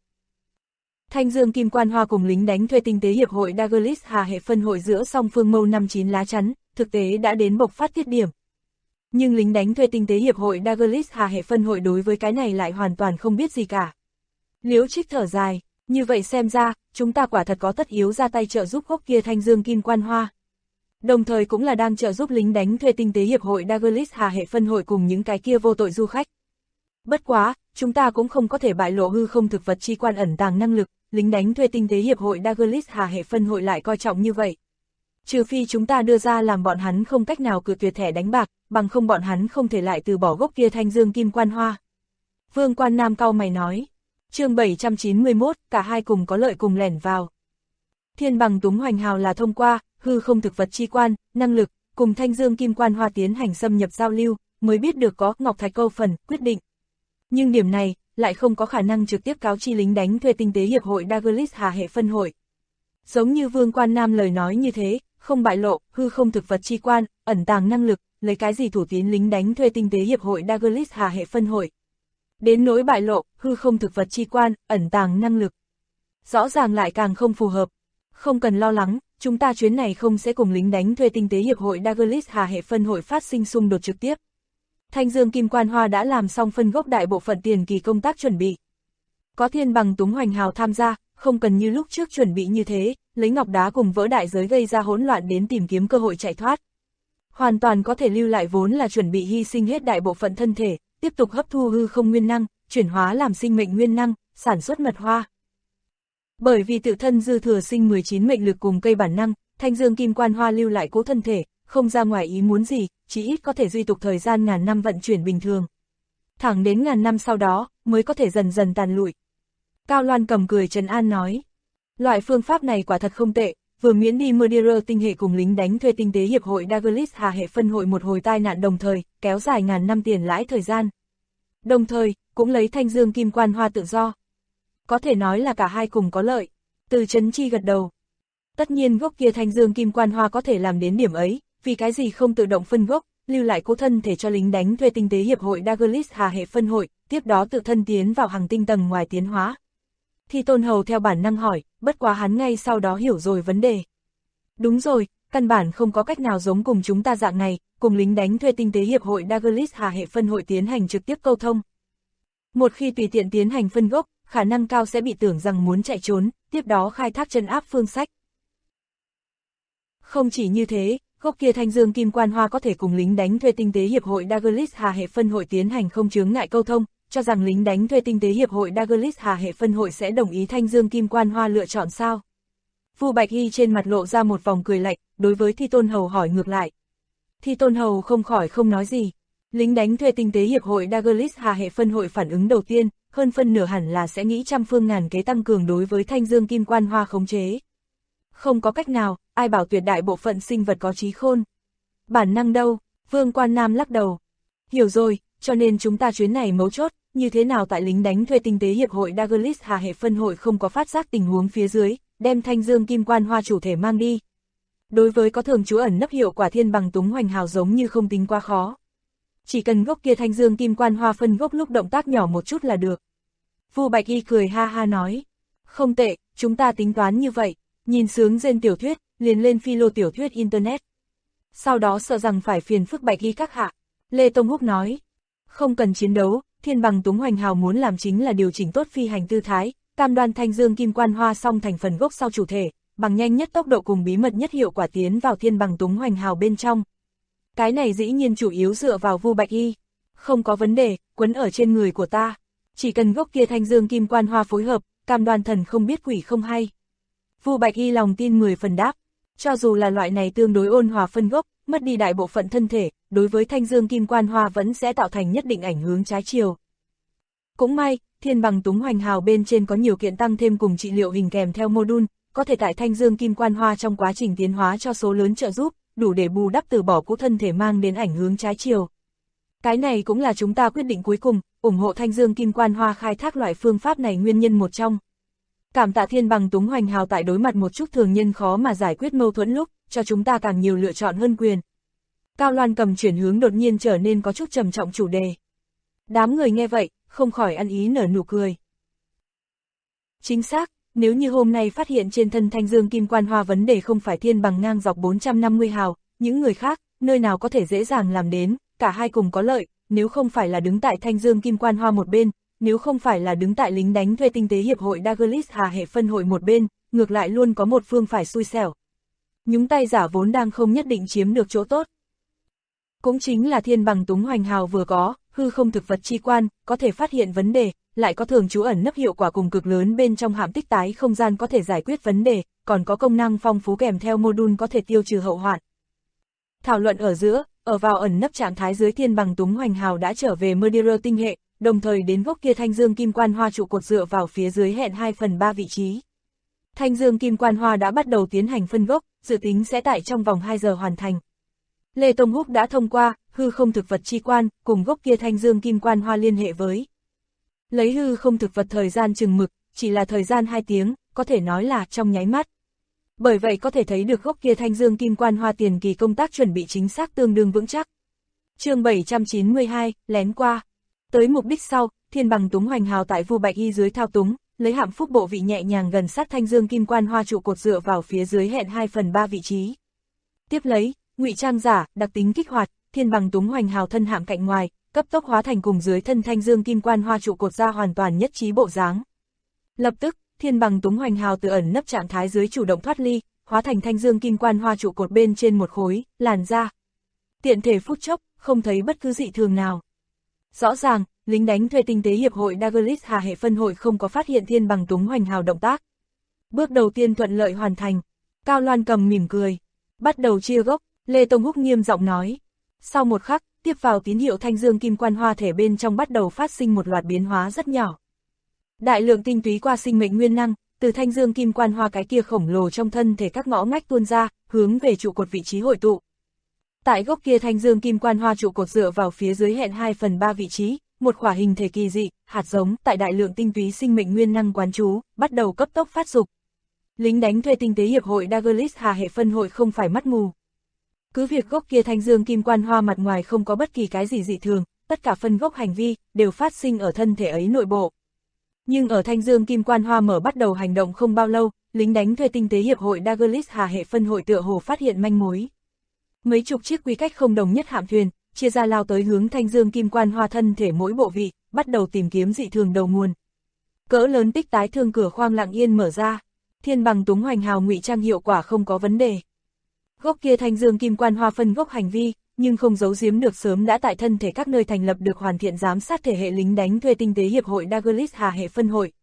B: Thanh dương kim quan hoa cùng lính đánh thuê tinh tế hiệp hội Daedalus Hà hệ phân hội giữa song phương mâu 59 lá chắn, thực tế đã đến bộc phát tiết điểm. Nhưng lính đánh thuê tinh tế hiệp hội Daedalus Hà hệ phân hội đối với cái này lại hoàn toàn không biết gì cả. Liễu Trích thở dài, như vậy xem ra, chúng ta quả thật có tất yếu ra tay trợ giúp gốc kia thanh dương kim quan hoa. Đồng thời cũng là đang trợ giúp lính đánh thuê tinh tế hiệp hội Daedalus Hà hệ phân hội cùng những cái kia vô tội du khách. Bất quá, chúng ta cũng không có thể bại lộ hư không thực vật chi quan ẩn tàng năng lực, lính đánh thuê tinh tế hiệp hội Daedalus Hà hệ phân hội lại coi trọng như vậy. Trừ phi chúng ta đưa ra làm bọn hắn không cách nào cự tuyệt thẻ đánh bạc, bằng không bọn hắn không thể lại từ bỏ gốc kia thanh dương kim quan hoa. Vương Quan Nam cau mày nói. Chương 791, cả hai cùng có lợi cùng lẻn vào. Thiên Bằng Túng hoành hào là thông qua hư không thực vật chi quan, năng lực, cùng thanh dương kim quan hoa tiến hành xâm nhập giao lưu, mới biết được có Ngọc Thạch Câu phần, quyết định. Nhưng điểm này, lại không có khả năng trực tiếp cáo chi lính đánh thuê tinh tế hiệp hội Daedalus Hà hệ phân hội. Giống như Vương Quan Nam lời nói như thế, không bại lộ, hư không thực vật chi quan, ẩn tàng năng lực, lấy cái gì thủ tín lính đánh thuê tinh tế hiệp hội Daedalus Hà hệ phân hội. Đến nỗi bại lộ, hư không thực vật chi quan, ẩn tàng năng lực. Rõ ràng lại càng không phù hợp. Không cần lo lắng, chúng ta chuyến này không sẽ cùng lính đánh thuê tinh tế hiệp hội Daedalus Hà hệ phân hội phát sinh xung đột trực tiếp. Thanh dương kim quan hoa đã làm xong phân gốc đại bộ phận tiền kỳ công tác chuẩn bị. Có Thiên Bằng Túng hoành hào tham gia, không cần như lúc trước chuẩn bị như thế, lấy ngọc đá cùng vỡ đại giới gây ra hỗn loạn đến tìm kiếm cơ hội chạy thoát. Hoàn toàn có thể lưu lại vốn là chuẩn bị hy sinh hết đại bộ phận thân thể, tiếp tục hấp thu hư không nguyên năng, chuyển hóa làm sinh mệnh nguyên năng, sản xuất mật hoa. Bởi vì tự thân dư thừa sinh 19 mệnh lực cùng cây bản năng, thanh dương kim quan hoa lưu lại cố thân thể, không ra ngoài ý muốn gì, chỉ ít có thể duy tục thời gian ngàn năm vận chuyển bình thường. Thẳng đến ngàn năm sau đó, mới có thể dần dần tàn lụi. Cao Loan cầm cười trấn an nói. Loại phương pháp này quả thật không tệ, vừa miễn đi Murderer tinh hệ cùng lính đánh thuê tinh tế hiệp hội Daedalus Hà hệ phân hội một hồi tai nạn đồng thời, kéo dài ngàn năm tiền lãi thời gian. Đồng thời, cũng lấy thanh dương kim quan hoa tự do. Có thể nói là cả hai cùng có lợi. Từ Trấn Chi gật đầu. Tất nhiên gốc kia thanh dương kim quan hoa có thể làm đến điểm ấy, vì cái gì không tự động phân gốc, lưu lại cố thân thể cho lính đánh thuê tinh tế hiệp hội Daedalus Hà hệ phân hội, tiếp đó tự thân tiến vào hành tinh tầng ngoài tiến hóa. Thi Tôn Hầu theo bản năng hỏi, bất quá hắn ngay sau đó hiểu rồi vấn đề. Đúng rồi, căn bản không có cách nào giống cùng chúng ta dạng này, cùng lính đánh thuê tinh tế hiệp hội Daedalus Hà hệ phân hội tiến hành trực tiếp câu thông. Một khi tùy tiện tiến hành phân gốc, khả năng cao sẽ bị tưởng rằng muốn chạy trốn, tiếp đó khai thác chân áp phương sách. Không chỉ như thế, gốc kia thanh dương kim quan hoa có thể cùng lính đánh thuê tinh tế hiệp hội Daedalus Hà hệ phân hội tiến hành không chướng ngại câu thông, cho rằng lính đánh thuê tinh tế hiệp hội Daedalus Hà hệ phân hội sẽ đồng ý thanh dương kim quan hoa lựa chọn sao. Vu Bạch Hy trên mặt lộ ra một vòng cười lạnh, đối với Thi Tôn Hầu hỏi ngược lại. Thi Tôn Hầu không khỏi không nói gì. Lính đánh thuê tinh tế hiệp hội Daedalus Hà hệ phân hội phản ứng đầu tiên, hơn phân nửa hẳn là sẽ nghĩ trăm phương ngàn kế tăng cường đối với thanh dương kim quan hoa khống chế. Không có cách nào, ai bảo tuyệt đại bộ phận sinh vật có trí khôn. Bản năng đâu? Vương Quan Nam lắc đầu. Hiểu rồi, cho nên chúng ta chuyến này mấu chốt, như thế nào tại lính đánh thuê tinh tế hiệp hội Douglas Hà hệ phân hội không có phát giác tình huống phía dưới, đem thanh dương kim quan hoa chủ thể mang đi. Đối với có thường trú ẩn nấp hiệu quả thiên bằng túng hoành hào giống như không tính quá khó. Chỉ cần gốc kia thanh dương kim quan hoa phân gốc lúc động tác nhỏ một chút là được. Vu Bạch Y cười ha ha nói. Không tệ, chúng ta tính toán như vậy, nhìn sướng rên tiểu thuyết, liền lên philo tiểu thuyết internet. Sau đó sợ rằng phải phiền phức Bạch Y các hạ. Lê Tông Húc nói. Không cần chiến đấu, thiên bằng túng hoành hào muốn làm chính là điều chỉnh tốt phi hành tư thái, cam đoan thanh dương kim quan hoa xong thành phần gốc sau chủ thể, bằng nhanh nhất tốc độ cùng bí mật nhất hiệu quả tiến vào thiên bằng túng hoành hào bên trong. Cái này dĩ nhiên chủ yếu dựa vào Vu Bạch Y. Không có vấn đề, quấn ở trên người của ta. Chỉ cần gốc kia thanh dương kim quan hoa phối hợp, cam đoan thần không biết quỷ không hay. Vu Bạch Y lòng tin 10 phần đáp. Cho dù là loại này tương đối ôn hòa phân gốc, mất đi đại bộ phận thân thể, đối với thanh dương kim quan hoa vẫn sẽ tạo thành nhất định ảnh hướng trái chiều. Cũng may, thiên bằng túng hoành hào bên trên có nhiều kiện tăng thêm cùng trị liệu hình kèm theo module, có thể tại thanh dương kim quan hoa trong quá trình tiến hóa cho số lớn trợ giúp, đủ để bù đắp từ bỏ cũ thân thể mang đến ảnh hướng trái chiều. Cái này cũng là chúng ta quyết định cuối cùng, ủng hộ thanh dương kim quan hoa khai thác loại phương pháp này nguyên nhân một trong. Cảm tạ thiên bằng túng hoành hào tại đối mặt một chút thường nhân khó mà giải quyết mâu thuẫn lúc, cho chúng ta càng nhiều lựa chọn hơn quyền. Cao Loan Cầm chuyển hướng đột nhiên trở nên có chút trầm trọng chủ đề. Đám người nghe vậy, không khỏi ăn ý nở nụ cười. Chính xác, nếu như hôm nay phát hiện trên thân thanh dương kim quan hoa vấn đề không phải thiên bằng ngang dọc 450 hào, những người khác, nơi nào có thể dễ dàng làm đến, cả hai cùng có lợi, nếu không phải là đứng tại thanh dương kim quan hoa một bên, nếu không phải là đứng tại lính đánh thuê tinh tế hiệp hội Douglas Hà hệ phân hội một bên, ngược lại luôn có một phương phải xui xẻo. Nhúng tay giả vốn đang không nhất định chiếm được chỗ tốt. Cũng chính là thiên bằng túng hoành hào vừa có, hư không thực vật chi quan, có thể phát hiện vấn đề, lại có thường trú ẩn nấp hiệu quả cùng cực lớn bên trong hạm tích tái không gian có thể giải quyết vấn đề, còn có công năng phong phú kèm theo module có thể tiêu trừ hậu hoạn. Thảo luận ở giữa, ở vào ẩn nấp trạng thái dưới thiên bằng túng hoành hào đã trở về Murderer tinh hệ, đồng thời đến gốc kia thanh dương kim quan hoa trụ cột dựa vào phía dưới hẹn 2/3 vị trí. Thanh dương kim quan hoa đã bắt đầu tiến hành phân gốc, dự tính sẽ tại trong vòng 2 giờ hoàn thành. Lê Tông Húc đã thông qua, hư không thực vật chi quan, cùng gốc kia thanh dương kim quan hoa liên hệ với. Lấy hư không thực vật thời gian chừng mực, chỉ là thời gian 2 tiếng, có thể nói là trong nháy mắt. Bởi vậy có thể thấy được gốc kia thanh dương kim quan hoa tiền kỳ công tác chuẩn bị chính xác tương đương vững chắc. Chương 792, lén qua. Tới mục đích sau, thiên bằng túng hoành hào tại Vu Bạch Y dưới thao túng, lấy hạm phúc bộ vị nhẹ nhàng gần sát thanh dương kim quan hoa trụ cột dựa vào phía dưới hẹn 2/3 vị trí. Tiếp lấy, ngụy trang giả, đặc tính kích hoạt, thiên bằng túng hoành hào thân hạm cạnh ngoài, cấp tốc hóa thành cùng dưới thân thanh dương kim quan hoa trụ cột ra hoàn toàn nhất trí bộ dáng. Lập tức, thiên bằng túng hoành hào từ ẩn nấp trạng thái dưới chủ động thoát ly, hóa thành thanh dương kim quan hoa trụ cột bên trên một khối, làn ra. Tiện thể phút chốc, không thấy bất cứ dị thường nào. Rõ ràng, lính đánh thuê tinh tế hiệp hội Douglas Hà hệ phân hội không có phát hiện thiên bằng túng hoành hào động tác. Bước đầu tiên thuận lợi hoàn thành. Cao Loan Cầm mỉm cười. Bắt đầu chia gốc, Lê Tông Húc nghiêm giọng nói. Sau một khắc, tiếp vào tín hiệu thanh dương kim quan hoa thể bên trong bắt đầu phát sinh một loạt biến hóa rất nhỏ. Đại lượng tinh túy qua sinh mệnh nguyên năng, từ thanh dương kim quan hoa cái kia khổng lồ trong thân thể các ngõ ngách tuôn ra, hướng về trụ cột vị trí hội tụ. Tại gốc kia thanh dương kim quan hoa trụ cột dựa vào phía dưới hẹn 2/3 vị trí, một khỏa hình thể kỳ dị, hạt giống tại đại lượng tinh túy sinh mệnh nguyên năng quán trú, bắt đầu cấp tốc phát dục. Lính đánh thuê tinh tế hiệp hội Douglas Hà hệ phân hội không phải mắt mù. Cứ việc gốc kia thanh dương kim quan hoa mặt ngoài không có bất kỳ cái gì dị thường, tất cả phân gốc hành vi đều phát sinh ở thân thể ấy nội bộ. Nhưng ở thanh dương kim quan hoa mở bắt đầu hành động không bao lâu, lính đánh thuê tinh tế hiệp hội Douglas Hà hệ phân hội tựa hồ phát hiện manh mối. Mấy chục chiếc quy cách không đồng nhất hạm thuyền, chia ra lao tới hướng thanh dương kim quan hoa thân thể mỗi bộ vị, bắt đầu tìm kiếm dị thường đầu nguồn. Cỡ lớn tích tái thương cửa khoang lặng yên mở ra, thiên bằng túng hoành hào ngụy trang hiệu quả không có vấn đề. Gốc kia thanh dương kim quan hoa phân gốc hành vi, nhưng không giấu giếm được sớm đã tại thân thể các nơi thành lập được hoàn thiện giám sát thể hệ lính đánh thuê tinh tế hiệp hội Douglas Hà hệ phân hội.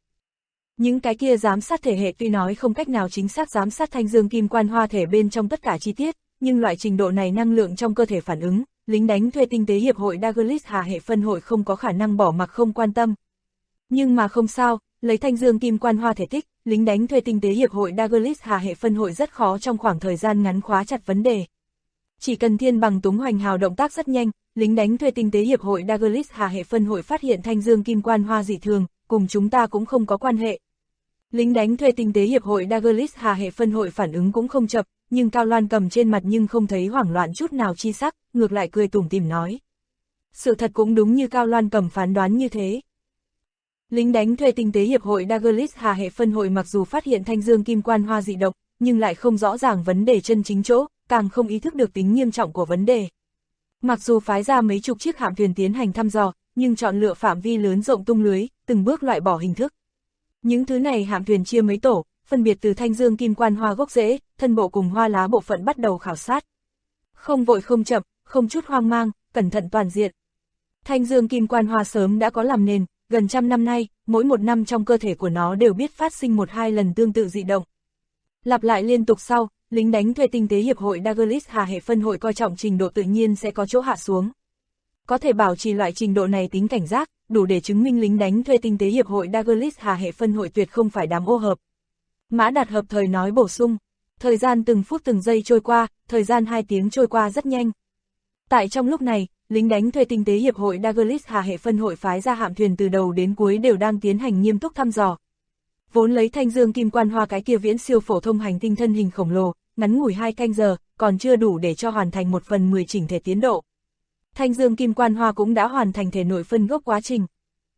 B: Những cái kia giám sát thể hệ tuy nói không cách nào chính xác giám sát thanh dương kim quan hoa thể bên trong tất cả chi tiết, nhưng loại trình độ này năng lượng trong cơ thể phản ứng, lính đánh thuê tinh tế hiệp hội Douglas Hà hệ phân hội không có khả năng bỏ mặc không quan tâm. Nhưng mà không sao, lấy thanh dương kim quan hoa thể tích, lính đánh thuê tinh tế hiệp hội Douglas Hà hệ phân hội rất khó trong khoảng thời gian ngắn khóa chặt vấn đề. Chỉ cần Thiên Bằng Túng Hoành Hào động tác rất nhanh, lính đánh thuê tinh tế hiệp hội Douglas Hà hệ phân hội phát hiện thanh dương kim quan hoa dị thường, cùng chúng ta cũng không có quan hệ. Lính đánh thuê tinh tế hiệp hội Douglas Hà hệ phân hội phản ứng cũng không chậm, nhưng Cao Loan Cầm trên mặt nhưng không thấy hoảng loạn chút nào chi sắc, ngược lại cười tủm tỉm nói. Sự thật cũng đúng như Cao Loan Cầm phán đoán như thế. Lính đánh thuê tinh tế hiệp hội Douglas Hà hệ phân hội mặc dù phát hiện thanh dương kim quan hoa dị động, nhưng lại không rõ ràng vấn đề chân chính chỗ, càng không ý thức được tính nghiêm trọng của vấn đề. Mặc dù phái ra mấy chục chiếc hạm thuyền tiến hành thăm dò, nhưng chọn lựa phạm vi lớn rộng tung lưới, từng bước loại bỏ hình thức. Những thứ này hạm thuyền chia mấy tổ, phân biệt từ thanh dương kim quan hoa gốc rễ, thân bộ cùng hoa lá bộ phận bắt đầu khảo sát. Không vội không chậm, không chút hoang mang, cẩn thận toàn diện. Thanh dương kim quan hoa sớm đã có làm nền, gần trăm năm nay, mỗi một năm trong cơ thể của nó đều biết phát sinh 1-2 lần tương tự dị động. Lặp lại liên tục sau, lính đánh thuê tinh tế hiệp hội Douglas Hà hệ phân hội coi trọng trình độ tự nhiên sẽ có chỗ hạ xuống. Có thể bảo trì loại trình độ này tính cảnh giác, đủ để chứng minh lính đánh thuê tinh tế hiệp hội Douglas Hà hệ phân hội tuyệt không phải đám ô hợp. Mã Đạt hợp thời nói bổ sung, thời gian từng phút từng giây trôi qua, thời gian 2 tiếng trôi qua rất nhanh. Tại trong lúc này, lính đánh thuê tinh tế hiệp hội Douglas Hà hệ phân hội phái ra hạm thuyền từ đầu đến cuối đều đang tiến hành nghiêm túc thăm dò. Vốn lấy thanh dương kim quan hoa cái kia viễn siêu phổ thông hành tinh thân hình khổng lồ, ngắn ngủi 2 canh giờ, còn chưa đủ để cho hoàn thành 1/10 chỉnh thể tiến độ. Thanh dương kim quan hoa cũng đã hoàn thành thể nội phân gốc quá trình.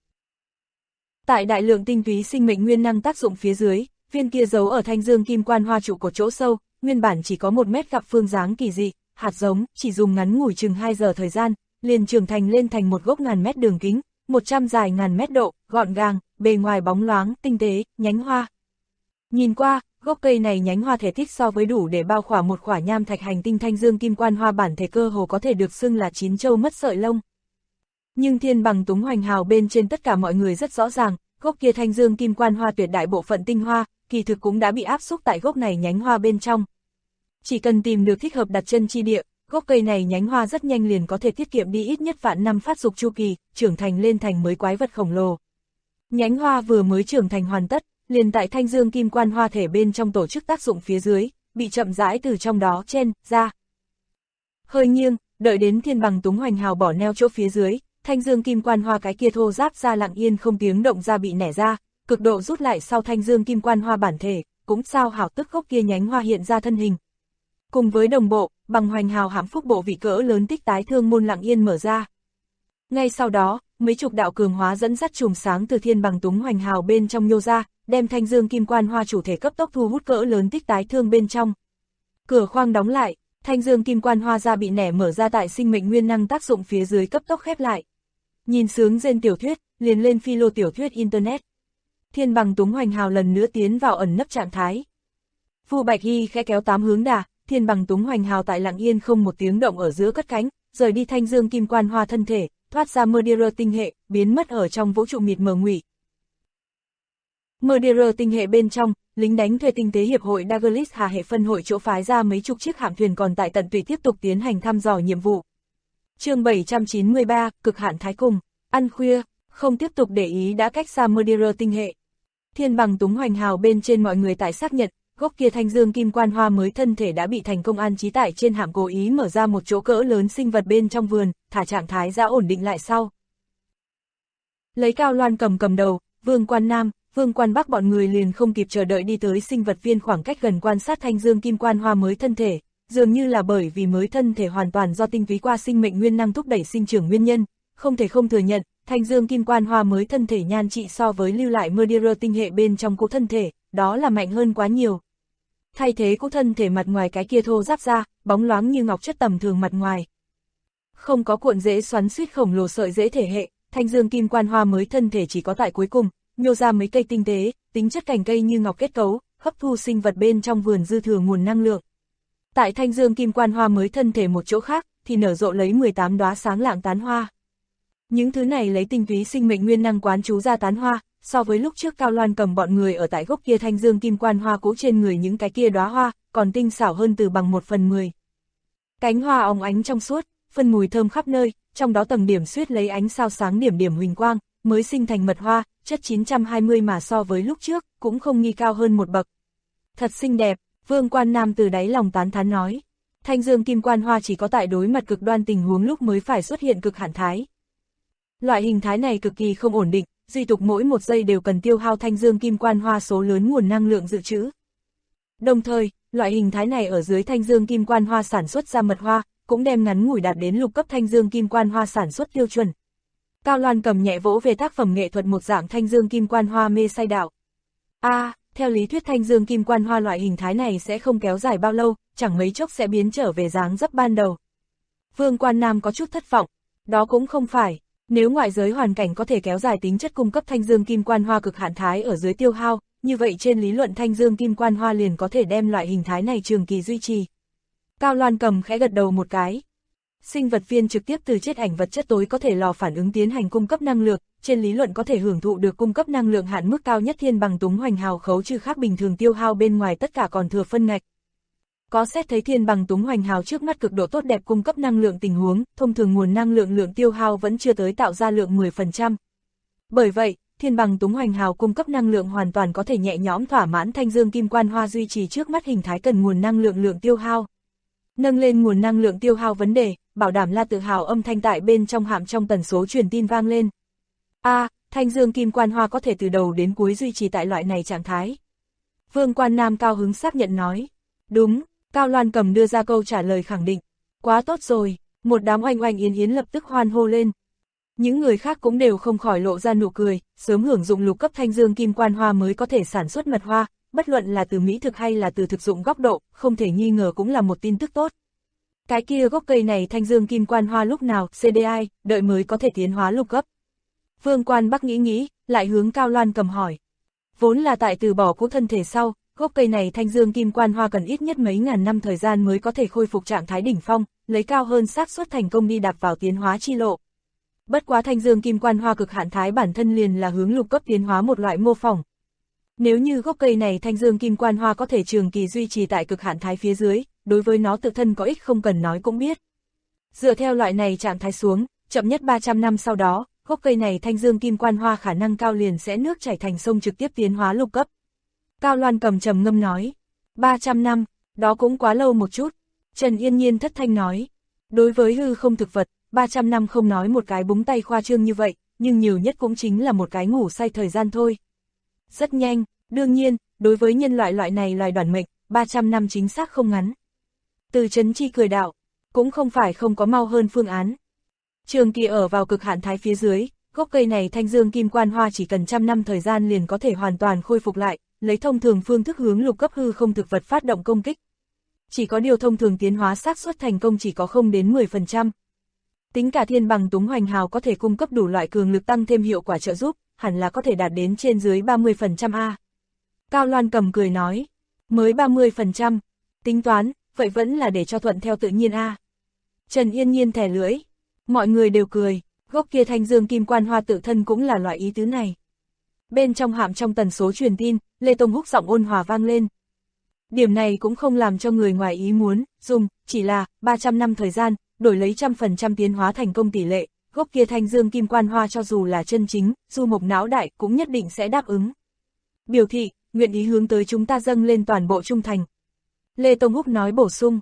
B: Tại đại lượng tinh túy sinh mệnh nguyên năng tác dụng phía dưới, viên kia giấu ở thanh dương kim quan hoa trụ của chỗ sâu, nguyên bản chỉ có 1 mét gặp phương dáng kỳ dị, hạt giống, chỉ dùng ngắn ngủi chừng 2 giờ thời gian, liền trưởng thành lên thành một gốc ngàn mét đường kính, 100 dài ngàn mét độ, gọn gàng, bề ngoài bóng loáng, tinh tế, nhánh hoa. Nhìn qua, gốc cây này nhánh hoa thể tích so với đủ để bao khỏa một khỏa nham thạch hành tinh thanh dương kim quan hoa bản thể cơ hồ có thể được xưng là chín châu mất sợi lông. Nhưng Thiên Bằng Túng Hoành Hào bên trên tất cả mọi người rất rõ ràng, gốc kia thanh dương kim quan hoa tuyệt đại bộ phận tinh hoa, kỳ thực cũng đã bị áp xúc tại gốc này nhánh hoa bên trong. Chỉ cần tìm được thích hợp đặt chân chi địa, gốc cây này nhánh hoa rất nhanh liền có thể tiết kiệm đi ít nhất vạn năm phát dục chu kỳ, trưởng thành lên thành mới quái vật khổng lồ. Nhánh hoa vừa mới trưởng thành hoàn tất, liền tại thanh dương kim quan hoa thể bên trong tổ chức tác dụng phía dưới, bị chậm rãi từ trong đó chen ra. Hơi nghiêng, đợi đến Thiên Bằng Túng Hoành Hào bỏ neo chỗ phía dưới, thanh dương kim quan hoa cái kia thô ráp ra lặng yên không tiếng động ra bị nẻ ra, cực độ rút lại sau thanh dương kim quan hoa bản thể, cũng sao hảo tức gốc kia nhánh hoa hiện ra thân hình. Cùng với đồng bộ, bằng Hoành Hào hãm phúc bộ vị cỡ lớn tích tái thương môn lặng yên mở ra. Ngay sau đó, mấy chục đạo cường hóa dẫn dắt chùm sáng từ Thiên Bằng Túng Hoành Hào bên trong nhô ra, đem thanh dương kim quan hoa chủ thể cấp tốc thu hút cỡ lớn tích tái thương bên trong. Cửa khoang đóng lại, thanh dương kim quan hoa ra bị nẻ mở ra tại sinh mệnh nguyên năng tác dụng phía dưới cấp tốc khép lại. Nhìn sướng rên tiểu thuyết, liền lên philo tiểu thuyết internet. Thiên Bằng Túng Hoành Hào lần nữa tiến vào ẩn nấp trạng thái. Vu Bạch Hy khẽ kéo 8 hướng đà, Thiên Bằng Túng Hoành Hào tại lặng yên không một tiếng động ở giữa cất cánh, rời đi thanh dương kim quan hoa thân thể, thoát ra Murderer tinh hệ, biến mất ở trong vũ trụ mịt mờ ngụy. Murderer tinh hệ bên trong, lính đánh thuê tinh tế hiệp hội Douglas Hà hệ phân hội chỗ phái ra mấy chục chiếc hạm thuyền còn tại tận tụy tiếp tục tiến hành thăm dò nhiệm vụ. Chương 793, cực hạn thái cung, ăn khuya, không tiếp tục để ý đã cách xa Murderer tinh hệ. Thiên Bằng Túng Hoành Hào bên trên mọi người tại xác nhận, gốc kia thanh dương kim quan hoa mới thân thể đã bị thành công an trí tại trên hạm cố ý mở ra một chỗ cỡ lớn sinh vật bên trong vườn, thả trạng thái ra ổn định lại sau. Lấy Cao Loan cầm đầu, Vương Quan Nam, Vương Quan Bắc bọn người liền không kịp chờ đợi đi tới sinh vật viên khoảng cách gần quan sát thanh dương kim quan hoa mới thân thể, dường như là bởi vì mới thân thể hoàn toàn do tinh túy qua sinh mệnh nguyên năng thúc đẩy sinh trưởng nguyên nhân, không thể không thừa nhận, thanh dương kim quan hoa mới thân thể nhan trị so với lưu lại Murderer tinh hệ bên trong cũ thân thể, đó là mạnh hơn quá nhiều. Thay thế cũ thân thể mặt ngoài cái kia thô ráp ra, bóng loáng như ngọc chất tầm thường mặt ngoài. Không có cuộn rễ xoắn xuýt khổng lồ sợi rễ thể hệ, thanh dương kim quan hoa mới thân thể chỉ có tại cuối cùng, nhô ra mấy cây tinh tế, tính chất cành cây như ngọc kết cấu, hấp thu sinh vật bên trong vườn dư thừa nguồn năng lượng. Tại thanh dương kim quan hoa mới thân thể một chỗ khác, thì nở rộ lấy 18 đóa sáng lạng tán hoa. Những thứ này lấy tinh túy sinh mệnh nguyên năng quán chú ra tán hoa, so với lúc trước Cao Loan cầm bọn người ở tại gốc kia thanh dương kim quan hoa cũ trên người những cái kia đóa hoa, còn tinh xảo hơn từ bằng 1/10. Cánh hoa óng ánh trong suốt, phân mùi thơm khắp nơi, trong đó tầng điểm xuyết lấy ánh sao sáng điểm điểm huỳnh quang, mới sinh thành mật hoa, chất 920 mà so với lúc trước, cũng không nghi cao hơn một bậc. Thật xinh đẹp, Vương Quan Nam từ đáy lòng tán thán nói. Thanh dương kim quan hoa chỉ có tại đối mặt cực đoan tình huống lúc mới phải xuất hiện cực hạn thái. Loại hình thái này cực kỳ không ổn định, duy tục mỗi một giây đều cần tiêu hao thanh dương kim quan hoa số lớn nguồn năng lượng dự trữ. Đồng thời, loại hình thái này ở dưới thanh dương kim quan hoa sản xuất ra mật hoa, cũng đem ngắn ngủi đạt đến lục cấp thanh dương kim quan hoa sản xuất tiêu chuẩn. Cao Loan cầm nhẹ vỗ về tác phẩm nghệ thuật một dạng thanh dương kim quan hoa mê say đạo. Theo lý thuyết thanh dương kim quan hoa loại hình thái này sẽ không kéo dài bao lâu, chẳng mấy chốc sẽ biến trở về dáng dấp ban đầu. Vương Quan Nam có chút thất vọng, đó cũng không phải, nếu ngoại giới hoàn cảnh có thể kéo dài tính chất cung cấp thanh dương kim quan hoa cực hạn thái ở dưới tiêu hao, như vậy trên lý luận thanh dương kim quan hoa liền có thể đem loại hình thái này trường kỳ duy trì. Cao Loan cầm khẽ gật đầu một cái. Sinh vật viên trực tiếp từ chết ảnh vật chất tối có thể lò phản ứng tiến hành cung cấp năng lượng, trên lý luận có thể hưởng thụ được cung cấp năng lượng hạn mức cao nhất thiên bằng túng hoành hào khấu trừ khác bình thường tiêu hao bên ngoài tất cả còn thừa phân ngạch. Có xét thấy thiên bằng túng hoành hào trước mắt cực độ tốt đẹp cung cấp năng lượng tình huống, thông thường nguồn năng lượng tiêu hao vẫn chưa tới tạo ra lượng 10%. Bởi vậy, thiên bằng túng hoành hào cung cấp năng lượng hoàn toàn có thể nhẹ nhõm thỏa mãn thanh dương kim quan hoa duy trì trước mắt hình thái cần nguồn năng lượng tiêu hao. Nâng lên nguồn năng lượng tiêu hao vấn đề, bảo đảm La tự hào âm thanh tại bên trong hạm trong tần số truyền tin vang lên. Thanh dương kim quan hoa có thể từ đầu đến cuối duy trì tại loại này trạng thái. Vương Quan Nam cao hứng xác nhận nói. Đúng, Cao Loan cầm đưa ra câu trả lời khẳng định. Quá tốt rồi, một đám oanh oanh yến yến lập tức hoan hô lên. Những người khác cũng đều không khỏi lộ ra nụ cười, sớm hưởng dụng lục cấp thanh dương kim quan hoa mới có thể sản xuất mật hoa, bất luận là từ mỹ thực hay là từ thực dụng góc độ, không thể nghi ngờ cũng là một tin tức tốt. Cái kia gốc cây này thanh dương kim quan hoa lúc nào, CDI, đợi mới có thể tiến hóa lục cấp. Vương Quan Bắc nghĩ, lại hướng Cao Loan cầm hỏi. Vốn là tại từ bỏ cũ thân thể sau, gốc cây này thanh dương kim quan hoa cần ít nhất mấy ngàn năm thời gian mới có thể khôi phục trạng thái đỉnh phong, lấy cao hơn xác suất thành công đi đạp vào tiến hóa chi lộ. Bất quá thanh dương kim quan hoa cực hạn thái bản thân liền là hướng lục cấp tiến hóa một loại mô phỏng. Nếu như gốc cây này thanh dương kim quan hoa có thể trường kỳ duy trì tại cực hạn thái phía dưới, đối với nó tự thân có ích không cần nói cũng biết. Dựa theo loại này trạng thái xuống, chậm nhất 300 năm sau đó, gốc cây này thanh dương kim quan hoa khả năng cao liền sẽ nước chảy thành sông trực tiếp tiến hóa lục cấp. Cao Loan cầm trầm ngâm nói, 300 năm, đó cũng quá lâu một chút. Trần Yên Nhiên thất thanh nói, đối với hư không thực vật, 300 năm không nói một cái búng tay khoa trương như vậy, nhưng nhiều nhất cũng chính là một cái ngủ say thời gian thôi. Rất nhanh, đương nhiên, đối với nhân loại này loài đoàn mệnh, 300 năm chính xác không ngắn. Từ Trấn Chi cười đạo, cũng không phải không có mau hơn phương án. Trường kỳ ở vào cực hạn thái phía dưới, gốc cây này thanh dương kim quan hoa chỉ cần 100 năm thời gian liền có thể hoàn toàn khôi phục lại, lấy thông thường phương thức hướng lục cấp hư không thực vật phát động công kích. Chỉ có điều thông thường tiến hóa xác suất thành công chỉ có không đến 10%. Tính cả thiên bằng túng hoành hào có thể cung cấp đủ loại cường lực tăng thêm hiệu quả trợ giúp, hẳn là có thể đạt đến trên dưới 30% a. Cao Loan cầm cười nói, mới 30%, tính toán, vậy vẫn là để cho thuận theo tự nhiên a. Trần Yên Nhiên thè lưỡi, mọi người đều cười, gốc kia thanh dương kim quan hoa tự thân cũng là loại ý tứ này. Bên trong hạm trong tần số truyền tin, Lê Tông Húc giọng ôn hòa vang lên. Điểm này cũng không làm cho người ngoài ý muốn, chỉ là 300 năm thời gian, đổi lấy 100% tiến hóa thành công tỷ lệ, gốc kia thanh dương kim quan hoa cho dù là chân chính, Du Mộc não đại cũng nhất định sẽ đáp ứng. Biểu thị, nguyện ý hướng tới chúng ta dâng lên toàn bộ trung thành. Lê Tông Húc nói bổ sung.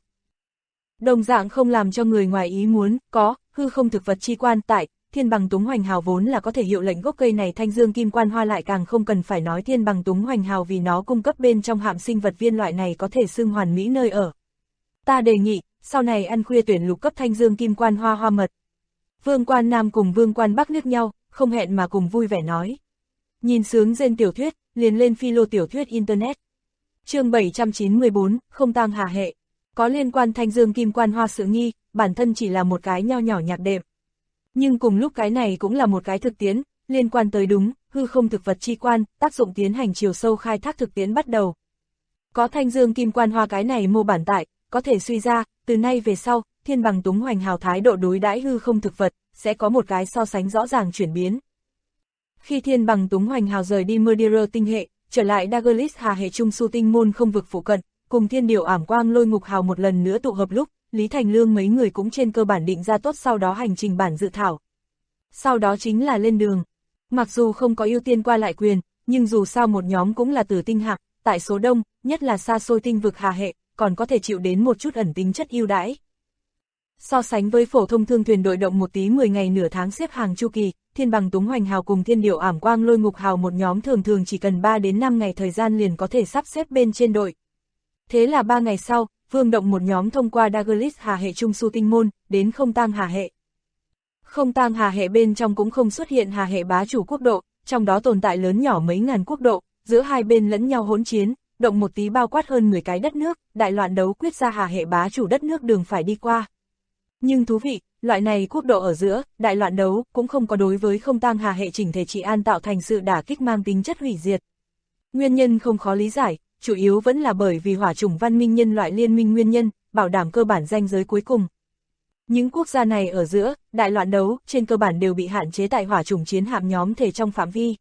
B: Đồng dạng không làm cho người ngoài ý muốn, có, hư không thực vật chi quan tại, thiên bằng túng hoành hào vốn là có thể hiệu lệnh gốc cây này thanh dương kim quan hoa lại càng không cần phải nói thiên bằng túng hoành hào vì nó cung cấp bên trong hạm sinh vật viên loại này có thể xưng hoàn mỹ nơi ở. Ta đề nghị, sau này ăn khuya tuyển lục cấp thanh dương kim quan hoa hoa mật. Vương Quan Nam cùng Vương Quan Bắc liếc nhau, không hẹn mà cùng vui vẻ nói. Nhìn sướng rên tiểu thuyết, liền lên philo tiểu thuyết Internet. Chương 794, không tang hà hệ. Có liên quan thanh dương kim quan hoa sự nghi, bản thân chỉ là một cái nho nhỏ nhạc đệm. Nhưng cùng lúc cái này cũng là một cái thực tiễn, liên quan tới đúng, hư không thực vật chi quan, tác dụng tiến hành chiều sâu khai thác thực tiễn bắt đầu. Có thanh dương kim quan hoa cái này mô bản tại, có thể suy ra, từ nay về sau, thiên bằng túng hoành hào thái độ đối đãi hư không thực vật, sẽ có một cái so sánh rõ ràng chuyển biến. Khi thiên bằng túng hoành hào rời đi Murderer tinh hệ, trở lại Dagerlis hà hệ trung su tinh môn không vực phụ cận, cùng thiên điều ảm quang lôi ngục hào một lần nữa tụ hợp lúc, Lý Thành Lương mấy người cũng trên cơ bản định ra tốt sau đó hành trình bản dự thảo. Sau đó chính là lên đường. Mặc dù không có ưu tiên qua lại quyền, nhưng dù sao một nhóm cũng là tử tinh hạng, tại số đông, nhất là xa xôi tinh vực hà hệ, còn có thể chịu đến một chút ẩn tính chất ưu đãi. So sánh với phổ thông thương thuyền đội động một tí 10 ngày nửa tháng xếp hàng chu kỳ, Thiên Bằng Túng Hoành Hào cùng Thiên Điểu Ảm Quang Lôi Ngục Hào một nhóm thường thường chỉ cần 3 đến 5 ngày thời gian liền có thể sắp xếp bên trên đội. Thế là 3 ngày sau, Vương Động một nhóm thông qua Dagelis Hà hệ Trung Su Tinh Môn, đến Không Tang Hà hệ. Không Tang Hà hệ bên trong cũng không xuất hiện Hà hệ bá chủ quốc độ, trong đó tồn tại lớn nhỏ mấy ngàn quốc độ, giữa hai bên lẫn nhau hỗn chiến, động một tí bao quát hơn 10 cái đất nước, đại loạn đấu quyết ra Hà hệ bá chủ đất nước đường phải đi qua. Nhưng thú vị, loại này quốc độ ở giữa, đại loạn đấu, cũng không có đối với Không Tang Hà hệ chỉnh thể trị an tạo thành sự đả kích mang tính chất hủy diệt. Nguyên nhân không khó lý giải, chủ yếu vẫn là bởi vì hỏa chủng văn minh nhân loại liên minh nguyên nhân, bảo đảm cơ bản ranh giới cuối cùng. Những quốc gia này ở giữa, đại loạn đấu, trên cơ bản đều bị hạn chế tại hỏa chủng chiến hạm nhóm thể trong phạm vi.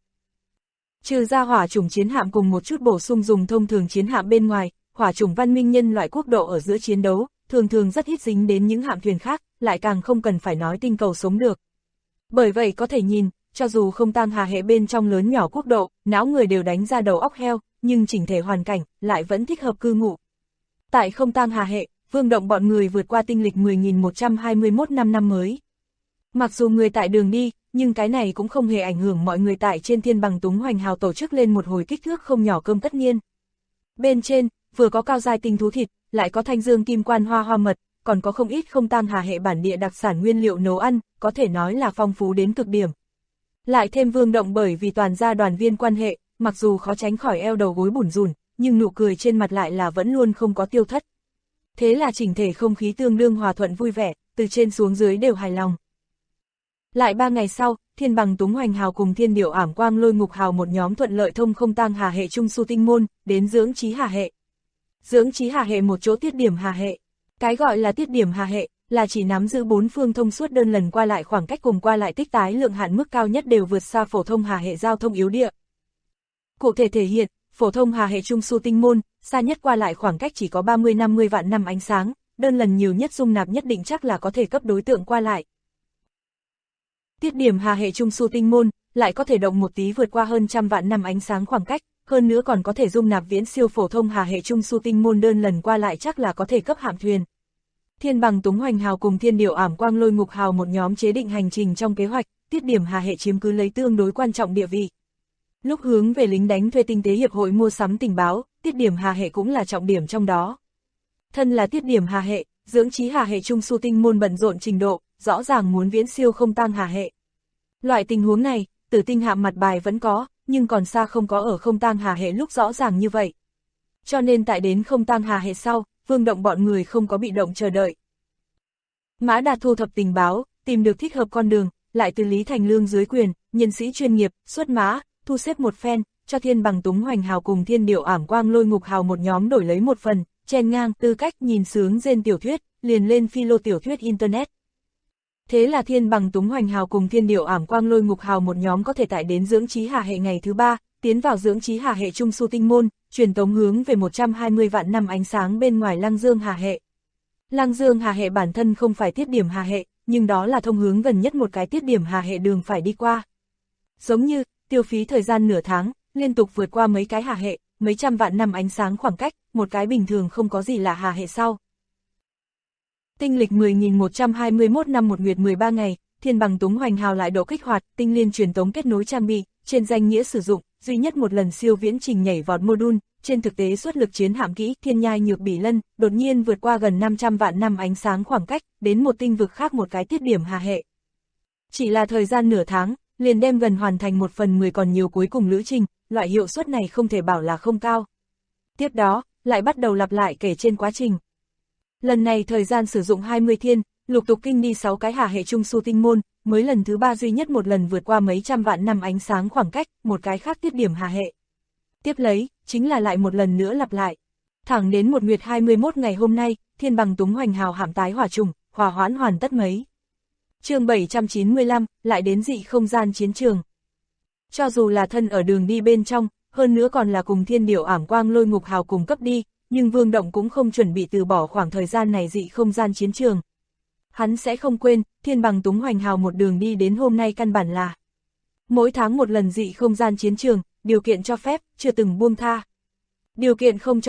B: Trừ ra hỏa chủng chiến hạm cùng một chút bổ sung dùng thông thường chiến hạm bên ngoài, hỏa chủng văn minh nhân loại quốc độ ở giữa chiến đấu, thường thường rất ít dính đến những hạm thuyền khác, lại càng không cần phải nói tinh cầu sống được. Bởi vậy có thể nhìn, cho dù Không Tang Hà hệ bên trong lớn nhỏ quốc độ, não người đều đánh ra đầu óc heo, nhưng chỉnh thể hoàn cảnh lại vẫn thích hợp cư ngụ. Tại Không Tang Hà hệ, Vương Động bọn người vượt qua tinh lịch 10.121 năm mới. Mặc dù người tại đường đi, nhưng cái này cũng không hề ảnh hưởng mọi người tại trên Thiên Bằng Túng Hoành Hào tổ chức lên một hồi kích thước không nhỏ cơm tất nhiên. Bên trên, vừa có cao giai tinh thú thịt, lại có thanh dương kim quan hoa hoa mật, còn có không ít Không Tang Hà hệ bản địa đặc sản nguyên liệu nấu ăn, có thể nói là phong phú đến cực điểm. Lại thêm Vương Động bởi vì toàn gia đoàn viên quan hệ, mặc dù khó tránh khỏi eo đầu gối bủn rủn, nhưng nụ cười trên mặt lại là vẫn luôn không có tiêu thất. Thế là chỉnh thể không khí tương đương hòa thuận vui vẻ, từ trên xuống dưới đều hài lòng. Lại 3 ngày sau, Thiên Bằng Túng Hoành Hào cùng Thiên Điểu Ảm Quang Lôi Ngục Hào một nhóm thuận lợi thông Không Tang Hà hệ Trung Su Tinh Môn, đến Dưỡng Chí Hà hệ. Dưỡng Chí Hà hệ một chỗ tiết điểm Hà hệ. Cái gọi là tiết điểm Hà hệ, là chỉ nắm giữ 4 phương thông suốt đơn lần qua lại khoảng cách cùng qua lại tích tái lượng hạn mức cao nhất đều vượt xa phổ thông Hà hệ giao thông yếu địa. Cụ thể thể hiện, phổ thông Hà hệ Trung Su Tinh Môn, xa nhất qua lại khoảng cách chỉ có 30-50 vạn năm ánh sáng, đơn lần nhiều nhất dung nạp nhất định chắc là có thể cấp đối tượng qua lại. Tiết điểm Hà hệ Trung Su Tinh Môn, lại có thể động một tí vượt qua hơn 100 vạn năm ánh sáng khoảng cách, hơn nữa còn có thể dung nạp viễn siêu phổ thông Hà hệ Trung Su Tinh Môn đơn lần qua lại chắc là có thể cấp hạm thuyền. Thiên Bằng Túng Hoành Hào cùng Thiên Điểu Ảm Quang Lôi Ngục Hào một nhóm chế định hành trình trong kế hoạch, tiết điểm Hà hệ chiếm cứ lấy tương đối quan trọng địa vị. Lúc hướng về lính đánh thuê tinh tế hiệp hội mua sắm tình báo, tiết điểm Hà hệ cũng là trọng điểm trong đó. Thân là tiết điểm Hà hệ, Dưỡng Chí Hà hệ Trung Su Tinh Môn bận rộn trình độ, rõ ràng muốn viễn siêu Không Tang Hà hệ. Loại tình huống này, Tử Tinh hạm mặt bài vẫn có, nhưng còn xa không có ở Không Tang Hà hệ lúc rõ ràng như vậy. Cho nên tại đến Không Tang Hà hệ sau, Vương Động bọn người không có bị động chờ đợi. Mã Đạt thu thập tình báo, tìm được thích hợp con đường, lại từ Lý Thành Lương dưới quyền, nhân sĩ chuyên nghiệp, xuất mã, thu xếp một phen, cho Thiên Bằng Túng Hoành Hào cùng Thiên Điểu Ảm Quang Lôi Ngục Hào một nhóm đổi lấy một phần, chen ngang, tư cách, nhìn sướng rên tiểu thuyết, liền lên philo tiểu thuyết Internet. Thế là Thiên Bằng Túng Hoành Hào cùng Thiên Điểu Ảm Quang Lôi Ngục Hào một nhóm có thể tải đến Dưỡng Chí Hà hệ ngày thứ 3, tiến vào Dưỡng Chí Hà hệ Trung Su Tinh Môn, truyền tống hướng về 120 vạn năm ánh sáng bên ngoài Lăng Dương Hà hệ. Lăng Dương Hà hệ bản thân không phải tiết điểm Hà hệ, nhưng đó là thông hướng gần nhất một cái tiết điểm Hà hệ đường phải đi qua. Giống như, tiêu phí thời gian nửa tháng, liên tục vượt qua mấy cái Hà hệ, mấy trăm vạn năm ánh sáng khoảng cách, một cái bình thường không có gì là Hà hệ sau. Tinh lịch 10.121 năm 1 nguyệt 13 ngày, Thiên Bằng Túng Hoành Hào lại độ kích hoạt, tinh liên truyền tống kết nối trang bị, trên danh nghĩa sử dụng, duy nhất một lần siêu viễn trình nhảy vọt module, trên thực tế xuất lực chiến hạm kỹ Thiên Nhai Nhược Bỉ Lân, đột nhiên vượt qua gần 500 vạn năm ánh sáng khoảng cách, đến một tinh vực khác một cái tiết điểm Hà hệ. Chỉ là thời gian nửa tháng, liền đem gần hoàn thành 1/10 còn nhiều cuối cùng lữ trình, loại hiệu suất này không thể bảo là không cao. Tiếp đó, lại bắt đầu lặp lại kể trên quá trình. Lần này thời gian sử dụng 20 thiên, lục tục kinh đi 6 cái Hà hệ Trung Su Tinh Môn, mới lần thứ 3 duy nhất một lần vượt qua mấy trăm vạn năm ánh sáng khoảng cách, một cái khác tiết điểm Hà hệ. Tiếp lấy, chính là lại một lần nữa lặp lại. Thẳng đến 1 nguyệt 21 ngày hôm nay, Thiên Bằng Túng Hoành Hào hạm tái hỏa trùng, hòa hoãn hoàn tất mấy. Chương 795, lại đến dị không gian chiến trường. Cho dù là thân ở đường đi bên trong, hơn nữa còn là cùng Thiên Điểu Ảm Quang Lôi Ngục Hào cùng cấp đi, nhưng Vương Động cũng không chuẩn bị từ bỏ khoảng thời gian này dị không gian chiến trường. Hắn sẽ không quên, Thiên Bằng Túng Hoành Hào một đường đi đến hôm nay căn bản là mỗi tháng một lần dị không gian chiến trường, điều kiện cho phép, chưa từng buông tha. Điều kiện không cho phép,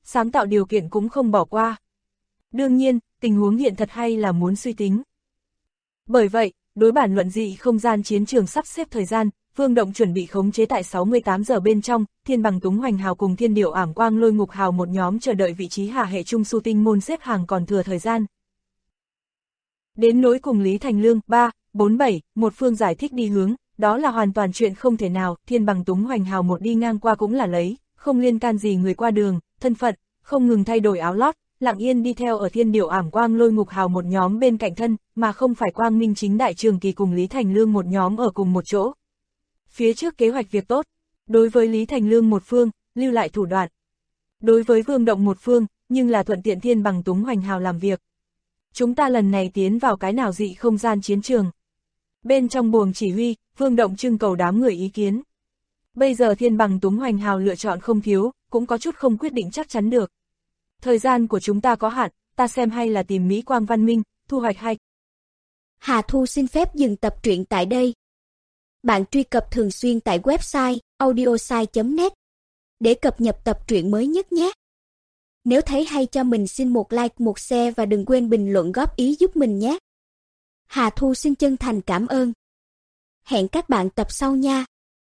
B: sáng tạo điều kiện cũng không bỏ qua. Đương nhiên, tình huống hiện thật hay là muốn suy tính. Bởi vậy, đối bản luận dị không gian chiến trường sắp xếp thời gian, Vương Động chuẩn bị khống chế tại 68 giờ bên trong, Thiên Bằng Túng Hoành Hào cùng Thiên Điệu Ảm Quang Lôi Ngục Hào một nhóm chờ đợi vị trí hạ hệ trung su tinh môn xếp hàng còn thừa thời gian. Đến nỗi cùng Lý Thành Lương, 3, 4, 7, một phương giải thích đi hướng, đó là hoàn toàn chuyện không thể nào, Thiên Bằng Túng Hoành Hào một đi ngang qua cũng là lấy, không liên can gì người qua đường, thân phận, không ngừng thay đổi áo lót, lặng yên đi theo ở Thiên Điệu Ảm Quang Lôi Ngục Hào một nhóm bên cạnh thân, mà không phải quang minh chính đại Trường Kỳ cùng Lý Thành Lương một nhóm ở cùng một chỗ. Phía trước kế hoạch việc tốt, đối với Lý Thành Lương một phương, lưu lại thủ đoạn. Đối với Vương Động một phương, nhưng là thuận tiện Thiên Bằng Túng Hoành Hào làm việc. Chúng ta lần này tiến vào cái nào dị không gian chiến trường. Bên trong buồng chỉ huy, Vương Động trưng cầu đám người ý kiến. Bây giờ Thiên Bằng Túng Hoành Hào lựa chọn không thiếu, cũng có chút không quyết định chắc chắn được. Thời gian của chúng ta có hạn, ta xem hay là tìm Mỹ Quang Văn Minh, thu hoạch 2.
C: Hà Thu xin phép dừng tập truyện tại đây. Bạn truy cập thường xuyên tại website audiosai.net để cập nhật tập truyện mới nhất nhé. Nếu thấy hay cho mình xin một like, một share và đừng quên bình luận góp ý giúp mình nhé. Hà Thu xin chân thành cảm ơn. Hẹn các bạn tập sau nha.